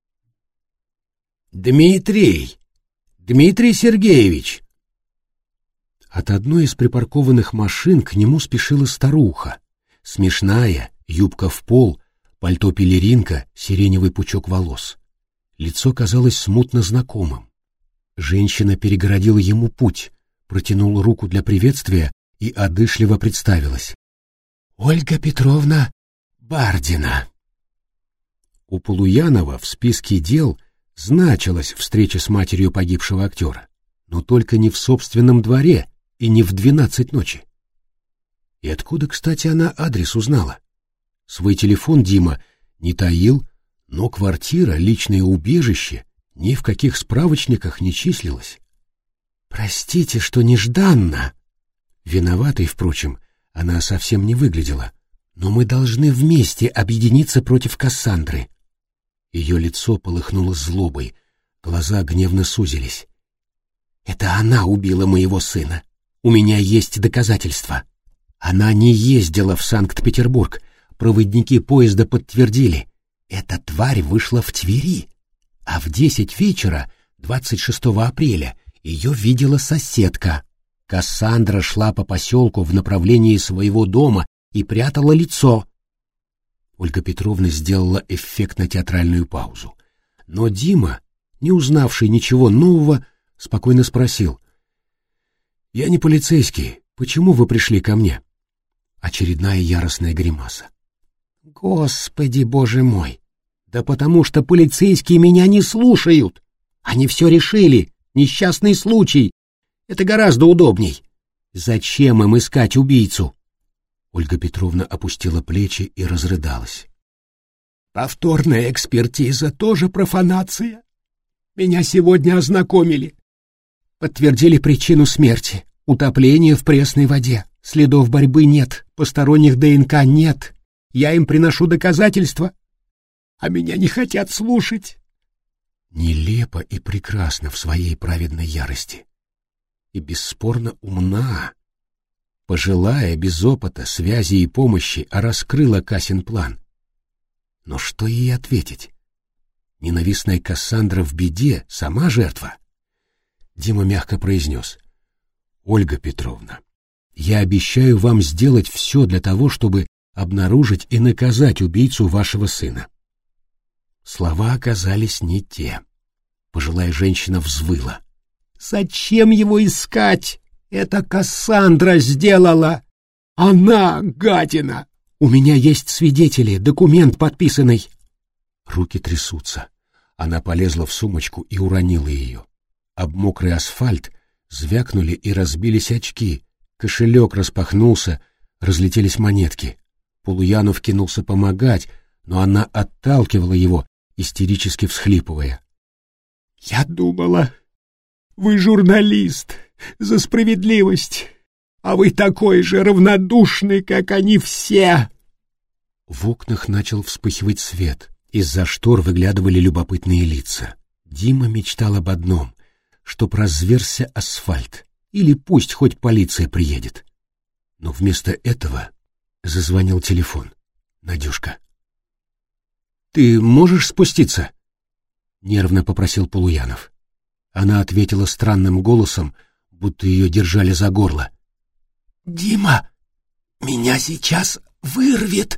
«Дмитрий! Дмитрий Сергеевич!» От одной из припаркованных машин к нему спешила старуха. Смешная, юбка в пол, пальто-пелеринка, сиреневый пучок волос. Лицо казалось смутно знакомым. Женщина перегородила ему путь, протянула руку для приветствия и одышливо представилась: «Ольга Петровна Бардина». У Полуянова в списке дел значилась встреча с матерью погибшего актера, но только не в собственном дворе и не в двенадцать ночи. И откуда, кстати, она адрес узнала? Свой телефон Дима не таил, но квартира, личное убежище ни в каких справочниках не числилась. «Простите, что нежданно». Виноватой, впрочем, она совсем не выглядела. «Но мы должны вместе объединиться против Кассандры». Ее лицо полыхнуло злобой, глаза гневно сузились. «Это она убила моего сына. У меня есть доказательства. Она не ездила в Санкт-Петербург. Проводники поезда подтвердили. Эта тварь вышла в Твери. А в десять вечера, двадцать шестого апреля, ее видела соседка. Кассандра шла по поселку в направлении своего дома и прятала лицо». Ольга Петровна сделала эффектно-театральную паузу. Но Дима, не узнавший ничего нового, спокойно спросил: «Я не полицейский. Почему вы пришли ко мне?» Очередная яростная гримаса. «Господи, боже мой! Да потому что полицейские меня не слушают! Они все решили! Несчастный случай! Это гораздо удобней! Зачем им искать убийцу? Ольга Петровна опустила плечи и разрыдалась. Повторная экспертиза тоже профанация. Меня сегодня ознакомили. Подтвердили причину смерти. Утопление в пресной воде. Следов борьбы нет. Посторонних ДНК нет. Я им приношу доказательства. А меня не хотят слушать. Нелепо и прекрасно в своей праведной ярости. И бесспорно умна. Пожилая, без опыта, связи и помощи, а раскрыла Касин план. Но что ей ответить? Ненавистная Кассандра в беде, сама жертва. Дима мягко произнес. «Ольга Петровна, я обещаю вам сделать все для того, чтобы обнаружить и наказать убийцу вашего сына». Слова оказались не те. Пожилая женщина взвыла. «Зачем его искать? Это Кассандра сделала! Она, гадина! У меня есть свидетели, документ подписанный!» Руки трясутся. Она полезла в сумочку и уронила ее. Об мокрый асфальт звякнули и разбились очки. Кошелек распахнулся, разлетелись монетки. Полуянов кинулся помогать, но она отталкивала его, истерически всхлипывая. «Я думала, вы журналист, за справедливость, а вы такой же равнодушный, как они все!» В окнах начал вспыхивать свет. Из-за штор выглядывали любопытные лица. Дима мечтал об одном — чтоб разверзся асфальт, или пусть хоть полиция приедет. Но вместо этого зазвонил телефон. Надюшка. «Ты можешь спуститься?» — нервно попросил Полуянов. Она ответила странным голосом, будто ее держали за горло. «Дима, меня сейчас вырвет!»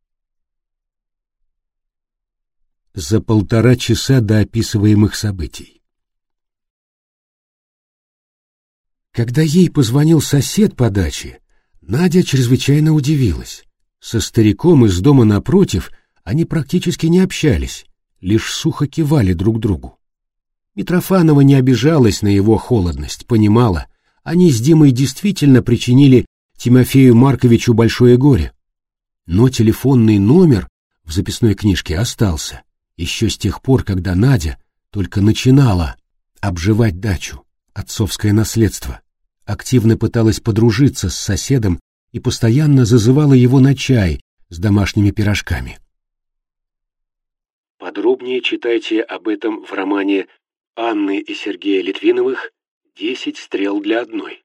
За полтора часа до описываемых событий. Когда ей позвонил сосед по даче, Надя чрезвычайно удивилась. Со стариком из дома напротив они практически не общались, лишь сухо кивали друг другу. Митрофанова не обижалась на его холодность, понимала, они с Димой действительно причинили Тимофею Марковичу большое горе. Но телефонный номер в записной книжке остался, еще с тех пор, когда Надя только начинала обживать дачу, отцовское наследство, активно пыталась подружиться с соседом и постоянно зазывала его на чай с домашними пирожками. Подробнее читайте об этом в романе Анны и Сергея Литвиновых «Десять стрел для одной».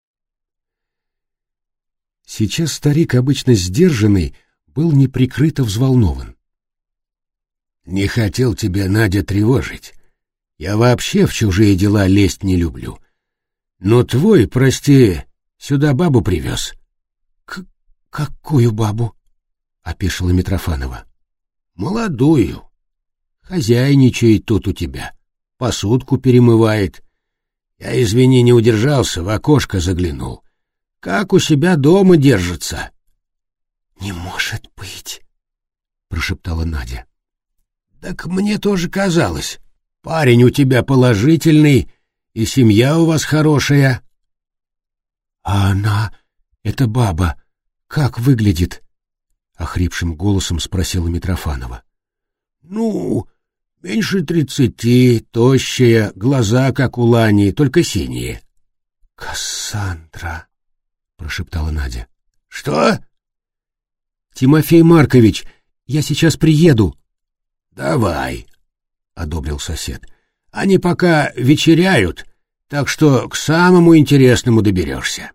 Сейчас старик, обычно сдержанный, был неприкрыто взволнован. «Не хотел тебя, Надя, тревожить. Я вообще в чужие дела лезть не люблю. Но твой, прости, сюда бабу привез». К «Какую бабу?» — опешила Митрофанова. «Молодую. Хозяйничает тут у тебя. Посудку перемывает. Я, извини, не удержался, в окошко заглянул. Как у себя дома держится?» «Не может быть», — прошептала Надя. «Так мне тоже казалось. Парень у тебя положительный, и семья у вас хорошая». «А она, эта баба, как выглядит?» — охрипшим голосом спросила Митрофанова. «Ну, меньше тридцати, тощая, глаза, как у Лани, только синие». «Кассандра», — прошептала Надя. «Что?» «Тимофей Маркович, я сейчас приеду». «Давай», — одобрил сосед. «Они пока вечеряют, так что к самому интересному доберешься».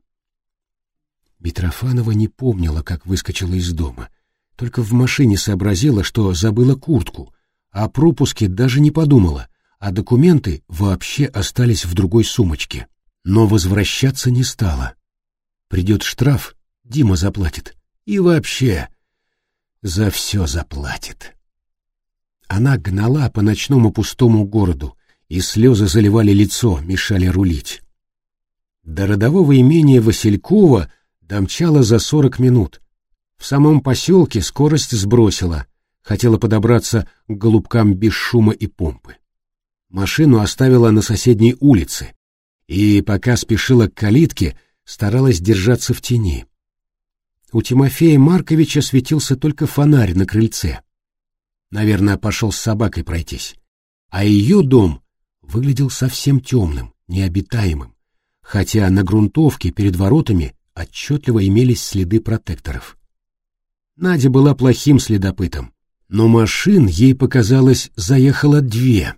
Митрофанова не помнила, как выскочила из дома. Только в машине сообразила, что забыла куртку, а о пропуске даже не подумала, а документы вообще остались в другой сумочке. Но возвращаться не стала. Придет штраф, Дима заплатит. И вообще за все заплатит. Она гнала по ночному пустому городу, и слезы заливали лицо, мешали рулить. До родового имения Василькова домчала за сорок минут. В самом поселке скорость сбросила, хотела подобраться к голубкам без шума и помпы. Машину оставила на соседней улице, и пока спешила к калитке, старалась держаться в тени. У Тимофея Марковича светился только фонарь на крыльце. Наверное, пошел с собакой пройтись. А ее дом выглядел совсем темным, необитаемым, хотя на грунтовке перед воротами отчетливо имелись следы протекторов. Надя была плохим следопытом, но машин, ей показалось, заехало две.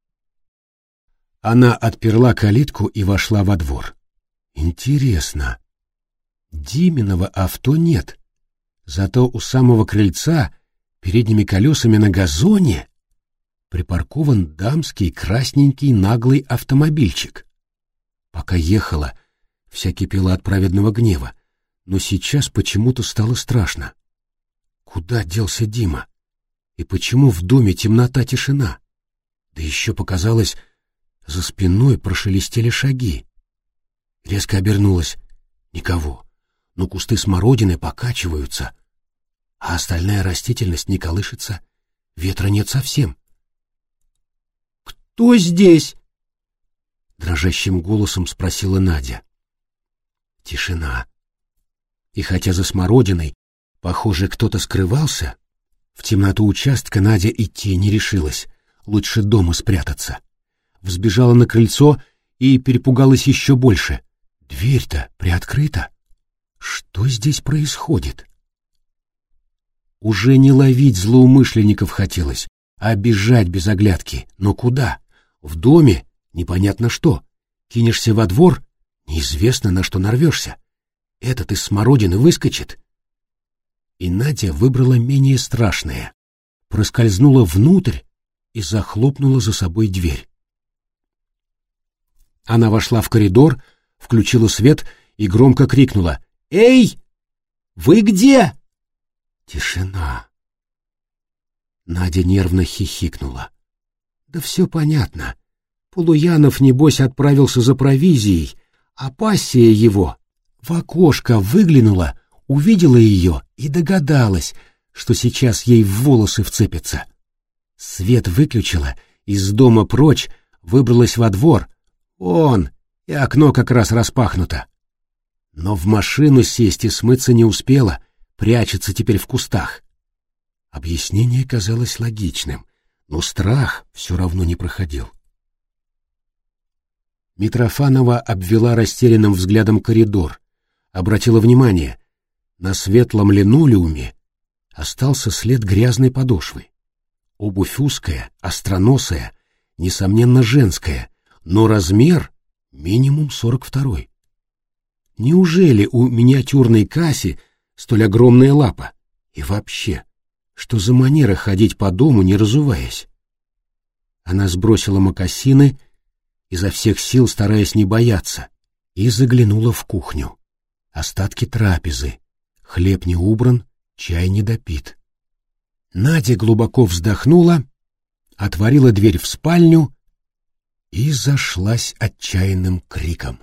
Она отперла калитку и вошла во двор. Интересно, Диминого авто нет, зато у самого крыльца передними колесами на газоне припаркован дамский красненький наглый автомобильчик. Пока ехала, вся кипела от праведного гнева, но сейчас почему-то стало страшно. Куда делся Дима? И почему в доме темнота, тишина? Да еще показалось, за спиной прошелестели шаги. Резко обернулась. Никого. Но кусты смородины покачиваются, а остальная растительность не колышется. Ветра нет совсем. «Кто здесь?» — дрожащим голосом спросила Надя. Тишина. И хотя за смородиной, похоже, кто-то скрывался, в темноту участка Надя идти не решилась. Лучше дома спрятаться. Взбежала на крыльцо и перепугалась еще больше. Дверь-то приоткрыта. Что здесь происходит? Уже не ловить злоумышленников хотелось, а бежать без оглядки. Но куда? В доме непонятно что. Кинешься во двор, неизвестно, на что нарвешься. Этот из смородины выскочит. И Надя выбрала менее страшное. Проскользнула внутрь и захлопнула за собой дверь. Она вошла в коридор, включила свет и громко крикнула: «Эй! Вы где?» Тишина. Надя нервно хихикнула. Да все понятно. Полуянов, небось, отправился за провизией, а пассия его в окошко выглянула, увидела ее и догадалась, что сейчас ей в волосы вцепится. Свет выключила, из дома прочь, выбралась во двор. Он, и окно как раз распахнуто. Но в машину сесть и смыться не успела, прячется теперь в кустах. Объяснение казалось логичным, но страх все равно не проходил. Митрофанова обвела растерянным взглядом коридор, обратила внимание, на светлом линолеуме остался след грязной подошвы. Обувь узкая, остроносая, несомненно женская, но размер минимум сорок второй. Неужели у миниатюрной Касси столь огромная лапа? И вообще, что за манера ходить по дому, не разуваясь? Она сбросила мокасины, изо всех сил стараясь не бояться, и заглянула в кухню. Остатки трапезы. Хлеб не убран, чай не допит. Надя глубоко вздохнула, отворила дверь в спальню и зашлась отчаянным криком.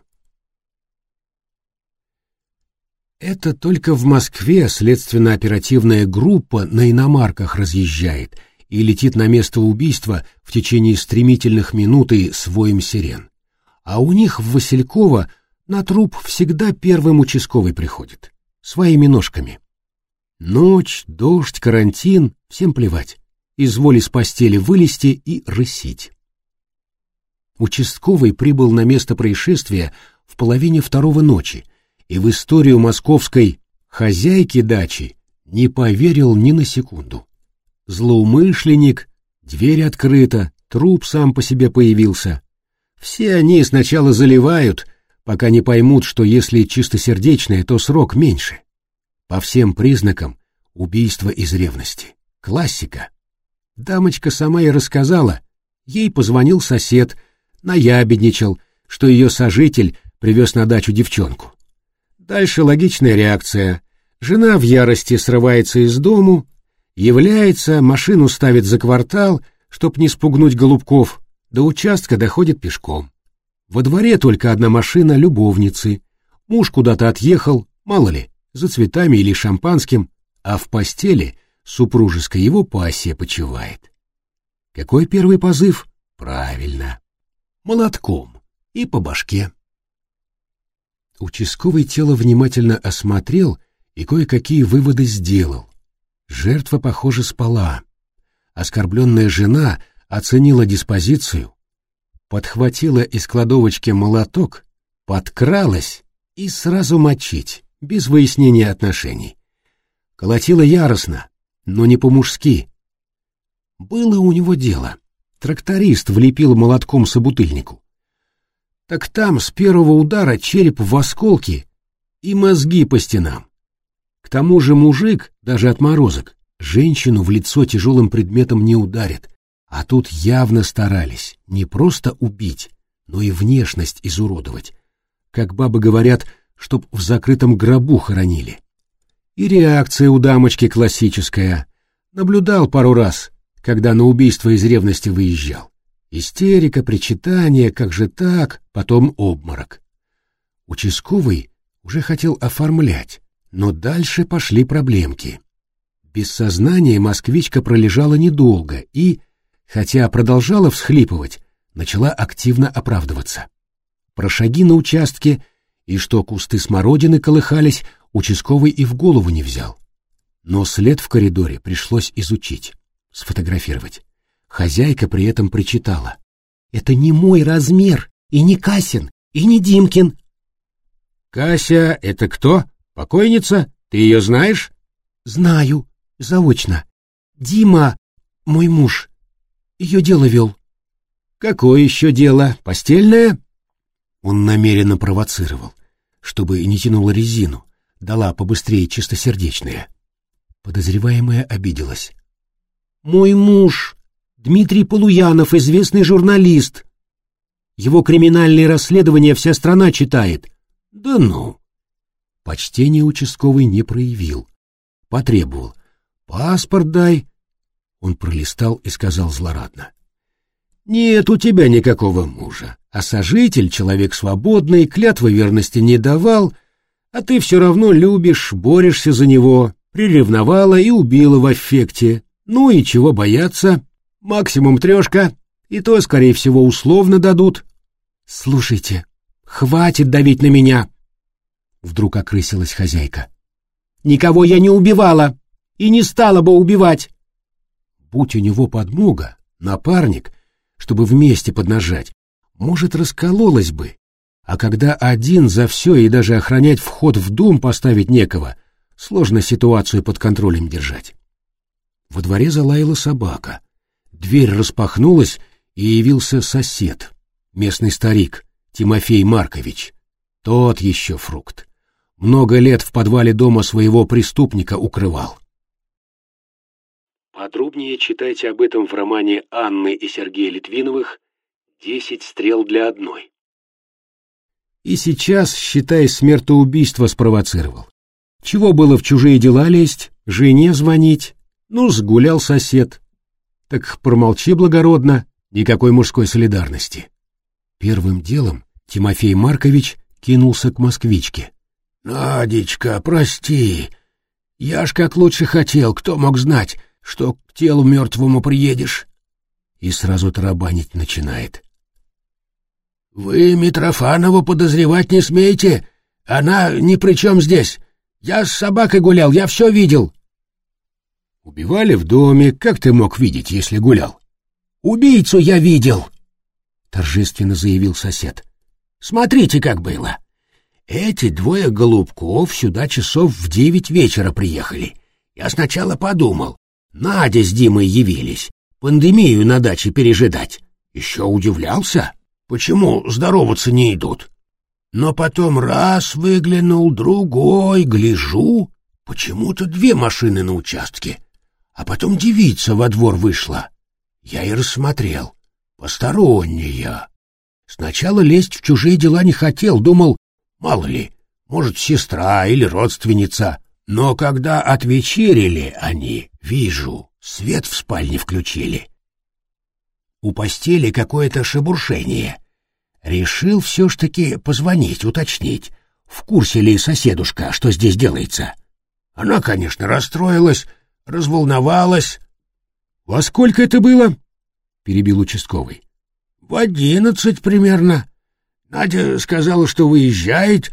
Это только в Москве следственно-оперативная группа на иномарках разъезжает и летит на место убийства в течение стремительных минут и с воем сирен. А у них в Васильково на труп всегда первым участковый приходит, своими ножками. Ночь, дождь, карантин — всем плевать. Изволи с постели вылезти и рысить. Участковый прибыл на место происшествия в половине второго ночи и в историю московской хозяйки дачи не поверил ни на секунду. Злоумышленник, дверь открыта, труп сам по себе появился. Все они сначала заливают, пока не поймут, что если чистосердечное, то срок меньше. По всем признакам убийство из ревности. Классика. Дамочка сама и рассказала. Ей позвонил сосед, наябедничал, что ее сожитель привез на дачу девчонку. Дальше логичная реакция. Жена в ярости срывается из дому, является, машину ставит за квартал, чтоб не спугнуть голубков, до участка доходит пешком. Во дворе только одна машина любовницы. Муж куда-то отъехал, мало ли, за цветами или шампанским, а в постели супружеской его пассия почивает. Какой первый позыв? Правильно. Молотком и по башке. Участковый тело внимательно осмотрел и кое-какие выводы сделал. Жертва, похоже, спала. Оскорбленная жена оценила диспозицию, подхватила из кладовочки молоток, подкралась и сразу мочить, без выяснения отношений. Колотила яростно, но не по-мужски. Было у него дело. Тракторист влепил молотком собутыльнику. Так там с первого удара череп в осколки и мозги по стенам. К тому же мужик, даже отморозок, женщину в лицо тяжелым предметом не ударит, а тут явно старались не просто убить, но и внешность изуродовать. Как бабы говорят, чтоб в закрытом гробу хоронили. И реакция у дамочки классическая. Наблюдал пару раз, когда на убийство из ревности выезжал. Истерика, причитание, как же так, потом обморок. Участковый уже хотел оформлять, но дальше пошли проблемки. Без сознания москвичка пролежала недолго и, хотя продолжала всхлипывать, начала активно оправдываться. Про шаги на участке и что кусты смородины колыхались, участковый и в голову не взял. Но след в коридоре пришлось изучить, сфотографировать. Хозяйка при этом причитала: «Это не мой размер, и не Касин, и не Димкин». «Кася — это кто? Покойница? Ты ее знаешь?» «Знаю, заочно. Дима, мой муж, ее дело вел». «Какое еще дело? Постельное?» Он намеренно провоцировал, чтобы не тянула резину, дала побыстрее чистосердечное. Подозреваемая обиделась. «Мой муж, Дмитрий Полуянов, известный журналист. Его криминальные расследования вся страна читает». «Да ну!» Почтение участковый не проявил. Потребовал: «Паспорт дай». Он пролистал и сказал злорадно: «Нет у тебя никакого мужа, а сожитель, человек свободный, клятвы верности не давал, а ты все равно любишь, борешься за него, приревновала и убила в аффекте. Ну и чего бояться? Максимум трешка, и то, скорее всего, условно дадут». «Слушайте, хватит давить на меня!» Вдруг окрысилась хозяйка. «Никого я не убивала и не стала бы убивать!» Будь у него подмога, напарник, чтобы вместе поднажать, может, раскололась бы, а когда один за все и даже охранять вход в дом поставить некого, сложно ситуацию под контролем держать. Во дворе залаяла собака. Дверь распахнулась, и явился сосед, местный старик, Тимофей Маркович. Тот еще фрукт. Много лет в подвале дома своего преступника укрывал. Подробнее читайте об этом в романе Анны и Сергея Литвиновых «Десять стрел для одной». И сейчас, считай, смертоубийство спровоцировал. Чего было в чужие дела лезть, жене звонить? Ну, сгулял сосед. Так промолчи благородно, никакой мужской солидарности. Первым делом Тимофей Маркович кинулся к москвичке. «Надечка, прости. Я ж как лучше хотел, кто мог знать, что к телу мертвому приедешь?» И сразу тарабанить начинает. «Вы Митрофанову подозревать не смеете? Она ни при чем здесь. Я с собакой гулял, я все видел». «Убивали в доме, как ты мог видеть, если гулял?» «Убийцу я видел», — торжественно заявил сосед. «Смотрите, как было. Эти двое голубков сюда часов в девять вечера приехали. Я сначала подумал, Надя с Димой явились, пандемию на даче пережидать. Еще удивлялся, почему здороваться не идут. Но потом раз выглянул, другой, гляжу, почему-то две машины на участке. А потом девица во двор вышла. Я и рассмотрел. Посторонняя. Сначала лезть в чужие дела не хотел, думал, мало ли, может, сестра или родственница. Но когда отвечерили они, вижу, свет в спальне включили. У постели какое-то шебуршение. Решил все ж таки позвонить, уточнить, в курсе ли соседушка, что здесь делается. Она, конечно, расстроилась, разволновалась. — Во сколько это было? — перебил участковый. — В одиннадцать примерно. Надя сказала, что выезжает,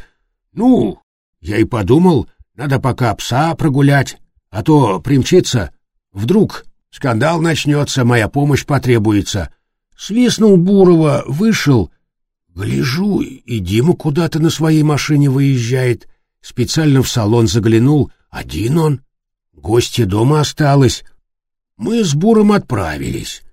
Ну, я и подумал, надо пока пса прогулять, а то примчится, вдруг скандал начнется, моя помощь потребуется. Свистнул Бурова, вышел, гляжу, и Дима куда-то на своей машине выезжает, специально в салон заглянул, один он, гостья дома осталась. Мы с Буром отправились.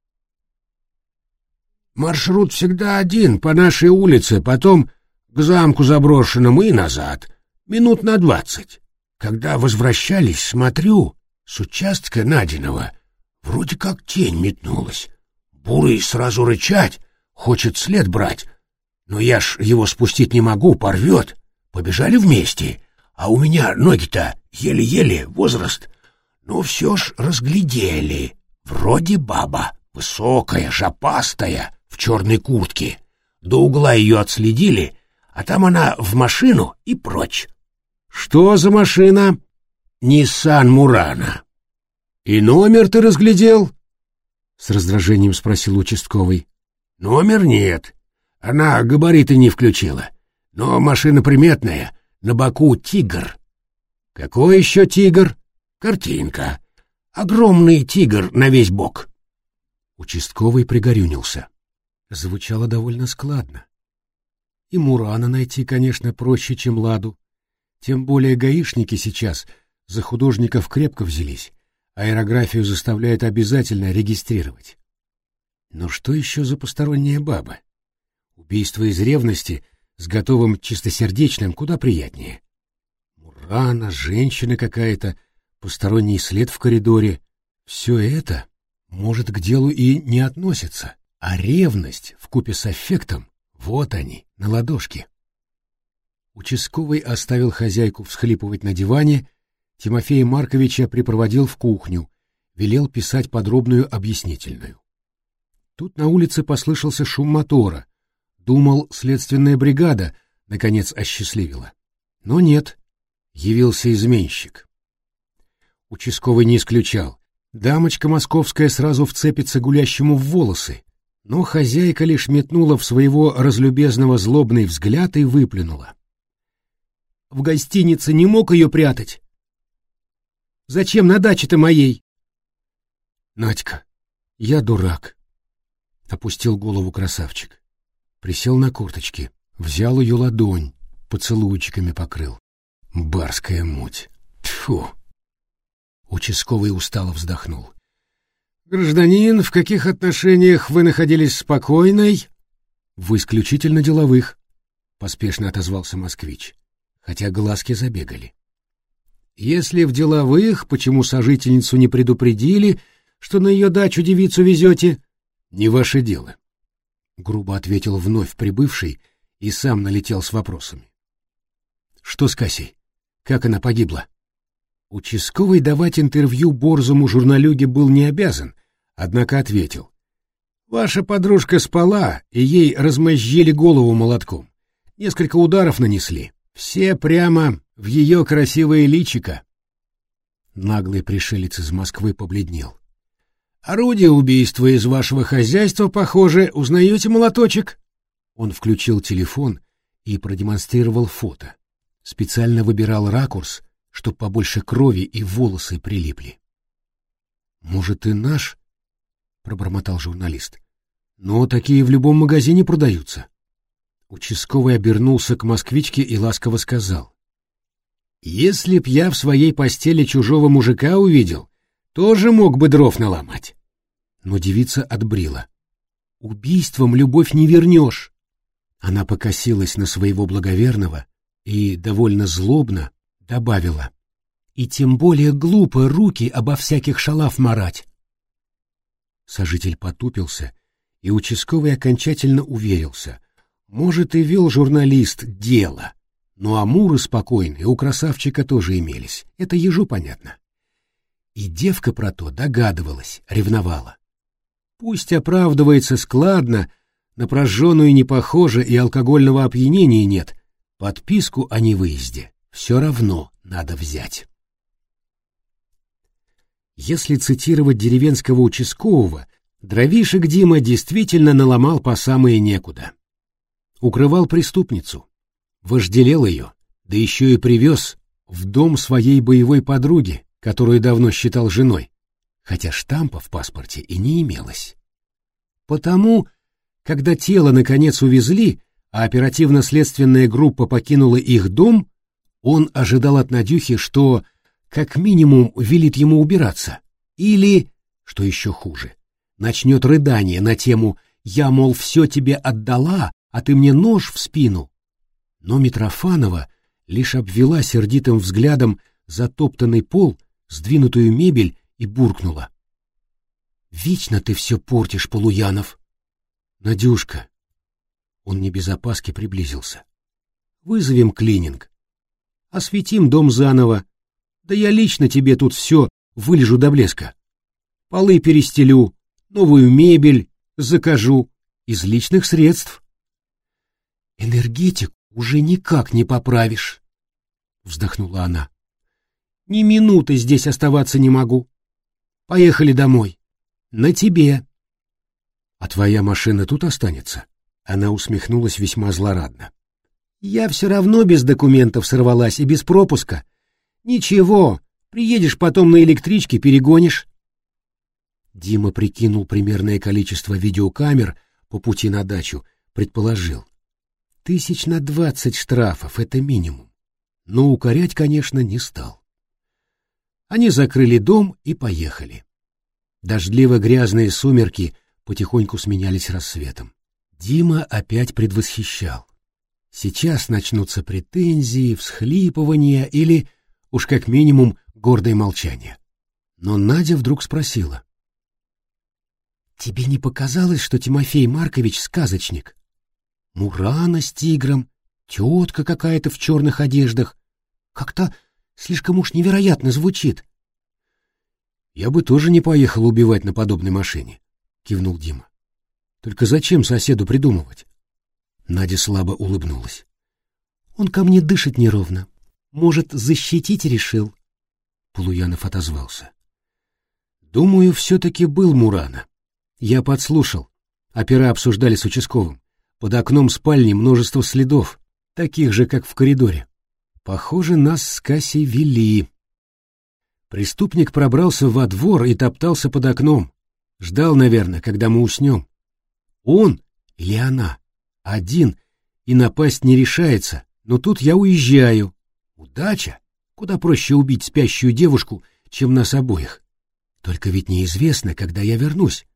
Маршрут всегда один, по нашей улице, потом к замку заброшенному и назад, минут на двадцать. Когда возвращались, смотрю, с участка найденного вроде как тень метнулась. Бурый сразу рычать, хочет след брать, но я ж его спустить не могу, порвет. Побежали вместе, а у меня ноги-то еле-еле, возраст. Но все ж разглядели, вроде баба, высокая, жопастая, в черной куртке. До угла ее отследили, а там она в машину и прочь. Что за машина? Ниссан Мурана. И номер ты разглядел? С раздражением спросил участковый. Номер нет. Она габариты не включила. Но машина приметная, на боку тигр. Какой еще тигр? Картинка. Огромный тигр на весь бок. Участковый пригорюнился. Звучало довольно складно. И Мурана найти, конечно, проще, чем Ладу. Тем более гаишники сейчас за художников крепко взялись. Аэрографию заставляют обязательно регистрировать. Но что еще за посторонняя баба? Убийство из ревности с готовым чистосердечным куда приятнее. Мурана, женщина какая-то, посторонний след в коридоре. Все это, может, к делу и не относится. А ревность вкупе с аффектом, вот они, на ладошке. Участковый оставил хозяйку всхлипывать на диване, Тимофея Марковича припроводил в кухню, велел писать подробную объяснительную. Тут на улице послышался шум мотора. Думал, следственная бригада наконец осчастливила. Но нет, явился изменщик. Участковый не исключал. Дамочка московская сразу вцепится гулящему в волосы, но хозяйка лишь метнула в своего разлюбезного злобный взгляд и выплюнула. В гостинице не мог ее прятать. Зачем на даче-то моей? Надька, я дурак. Опустил голову красавчик. Присел на корточки, взял ее ладонь, поцелуйчиками покрыл. Барская муть. Тьфу. Участковый устало вздохнул. «Гражданин, в каких отношениях вы находились с покойной?» «В исключительно деловых», — поспешно отозвался москвич, хотя глазки забегали. «Если в деловых, почему сожительницу не предупредили, что на ее дачу девицу везете?» «Не ваше дело», — грубо ответил вновь прибывший и сам налетел с вопросами. «Что с Касей? Как она погибла?» Участковый давать интервью борзому журналюге был не обязан, однако ответил. «Ваша подружка спала, и ей размозжили голову молотком. Несколько ударов нанесли, все прямо в ее красивое личико». Наглый пришелец из Москвы побледнел. «Орудие убийства из вашего хозяйства, похоже, узнаете, молоточек?» Он включил телефон и продемонстрировал фото. Специально выбирал ракурс, чтоб побольше крови и волосы прилипли. «Может, и наш?» — пробормотал журналист. «Но такие в любом магазине продаются». Участковый обернулся к москвичке и ласково сказал. «Если б я в своей постели чужого мужика увидел, тоже мог бы дров наломать». Но девица отбрила. «Убийством любовь не вернешь». Она покосилась на своего благоверного и довольно злобно добавила. «И тем более глупо руки обо всяких шалав марать». Сожитель потупился, и участковый окончательно уверился. Может, и вел журналист дело, но амуры спокойные у красавчика тоже имелись. Это ежу понятно. И девка про то догадывалась, ревновала. Пусть оправдывается складно, на прожженную не похоже и алкогольного опьянения нет, подписку о невыезде все равно надо взять. Если цитировать деревенского участкового, дровишек Дима действительно наломал по самое некуда. Укрывал преступницу, вожделел ее, Да еще и привез в дом своей боевой подруги, которую давно считал женой, хотя штампа в паспорте и не имелось. Потому, когда тело наконец увезли, а оперативно-следственная группа покинула их дом, он ожидал от Надюхи, что, как минимум, велит ему убираться, или, что еще хуже, начнет рыдание на тему «я, мол, все тебе отдала, а ты мне нож в спину». Но Митрофанова лишь обвела сердитым взглядом затоптанный пол, сдвинутую мебель и буркнула: «Вечно ты все портишь, Полуянов!» «Надюшка!» Он не без опаски приблизился. «Вызовем клининг. Осветим дом заново. Да я лично тебе тут все вылежу до блеска. Полы перестелю, новую мебель закажу из личных средств». «Энергетику уже никак не поправишь», — вздохнула она. «Ни минуты здесь оставаться не могу. Поехали домой. На тебе». «А твоя машина тут останется?» Она усмехнулась весьма злорадно. «Я все равно без документов сорвалась и без пропуска. Ничего, приедешь потом на электричке, перегонишь». Дима прикинул примерное количество видеокамер по пути на дачу, предположил. Тысяч на двадцать штрафов — это минимум. Но укорять, конечно, не стал. Они закрыли дом и поехали. Дождливо-грязные сумерки потихоньку сменялись рассветом. Дима опять предвосхищал. Сейчас начнутся претензии, всхлипывания или, уж как минимум, гордое молчание. Но Надя вдруг спросила: «Тебе не показалось, что Тимофей Маркович сказочник? Мурана с тигром, тетка какая-то в черных одеждах. Как-то слишком уж невероятно звучит». «Я бы тоже не поехал убивать на подобной машине», — кивнул Дима. «Только зачем соседу придумывать?» Надя слабо улыбнулась. «Он ко мне дышит неровно. Может, защитить решил?» Полуянов отозвался. «Думаю, все-таки был Мурана. Я подслушал. Опера обсуждали с участковым. Под окном спальни множество следов, таких же, как в коридоре. Похоже, нас с Касей вели». Преступник пробрался во двор и топтался под окном. Ждал, наверное, когда мы уснем. Он или она один и напасть не решается, но тут я уезжаю. Удача! Куда проще убить спящую девушку, чем нас обоих. Только ведь неизвестно, когда я вернусь.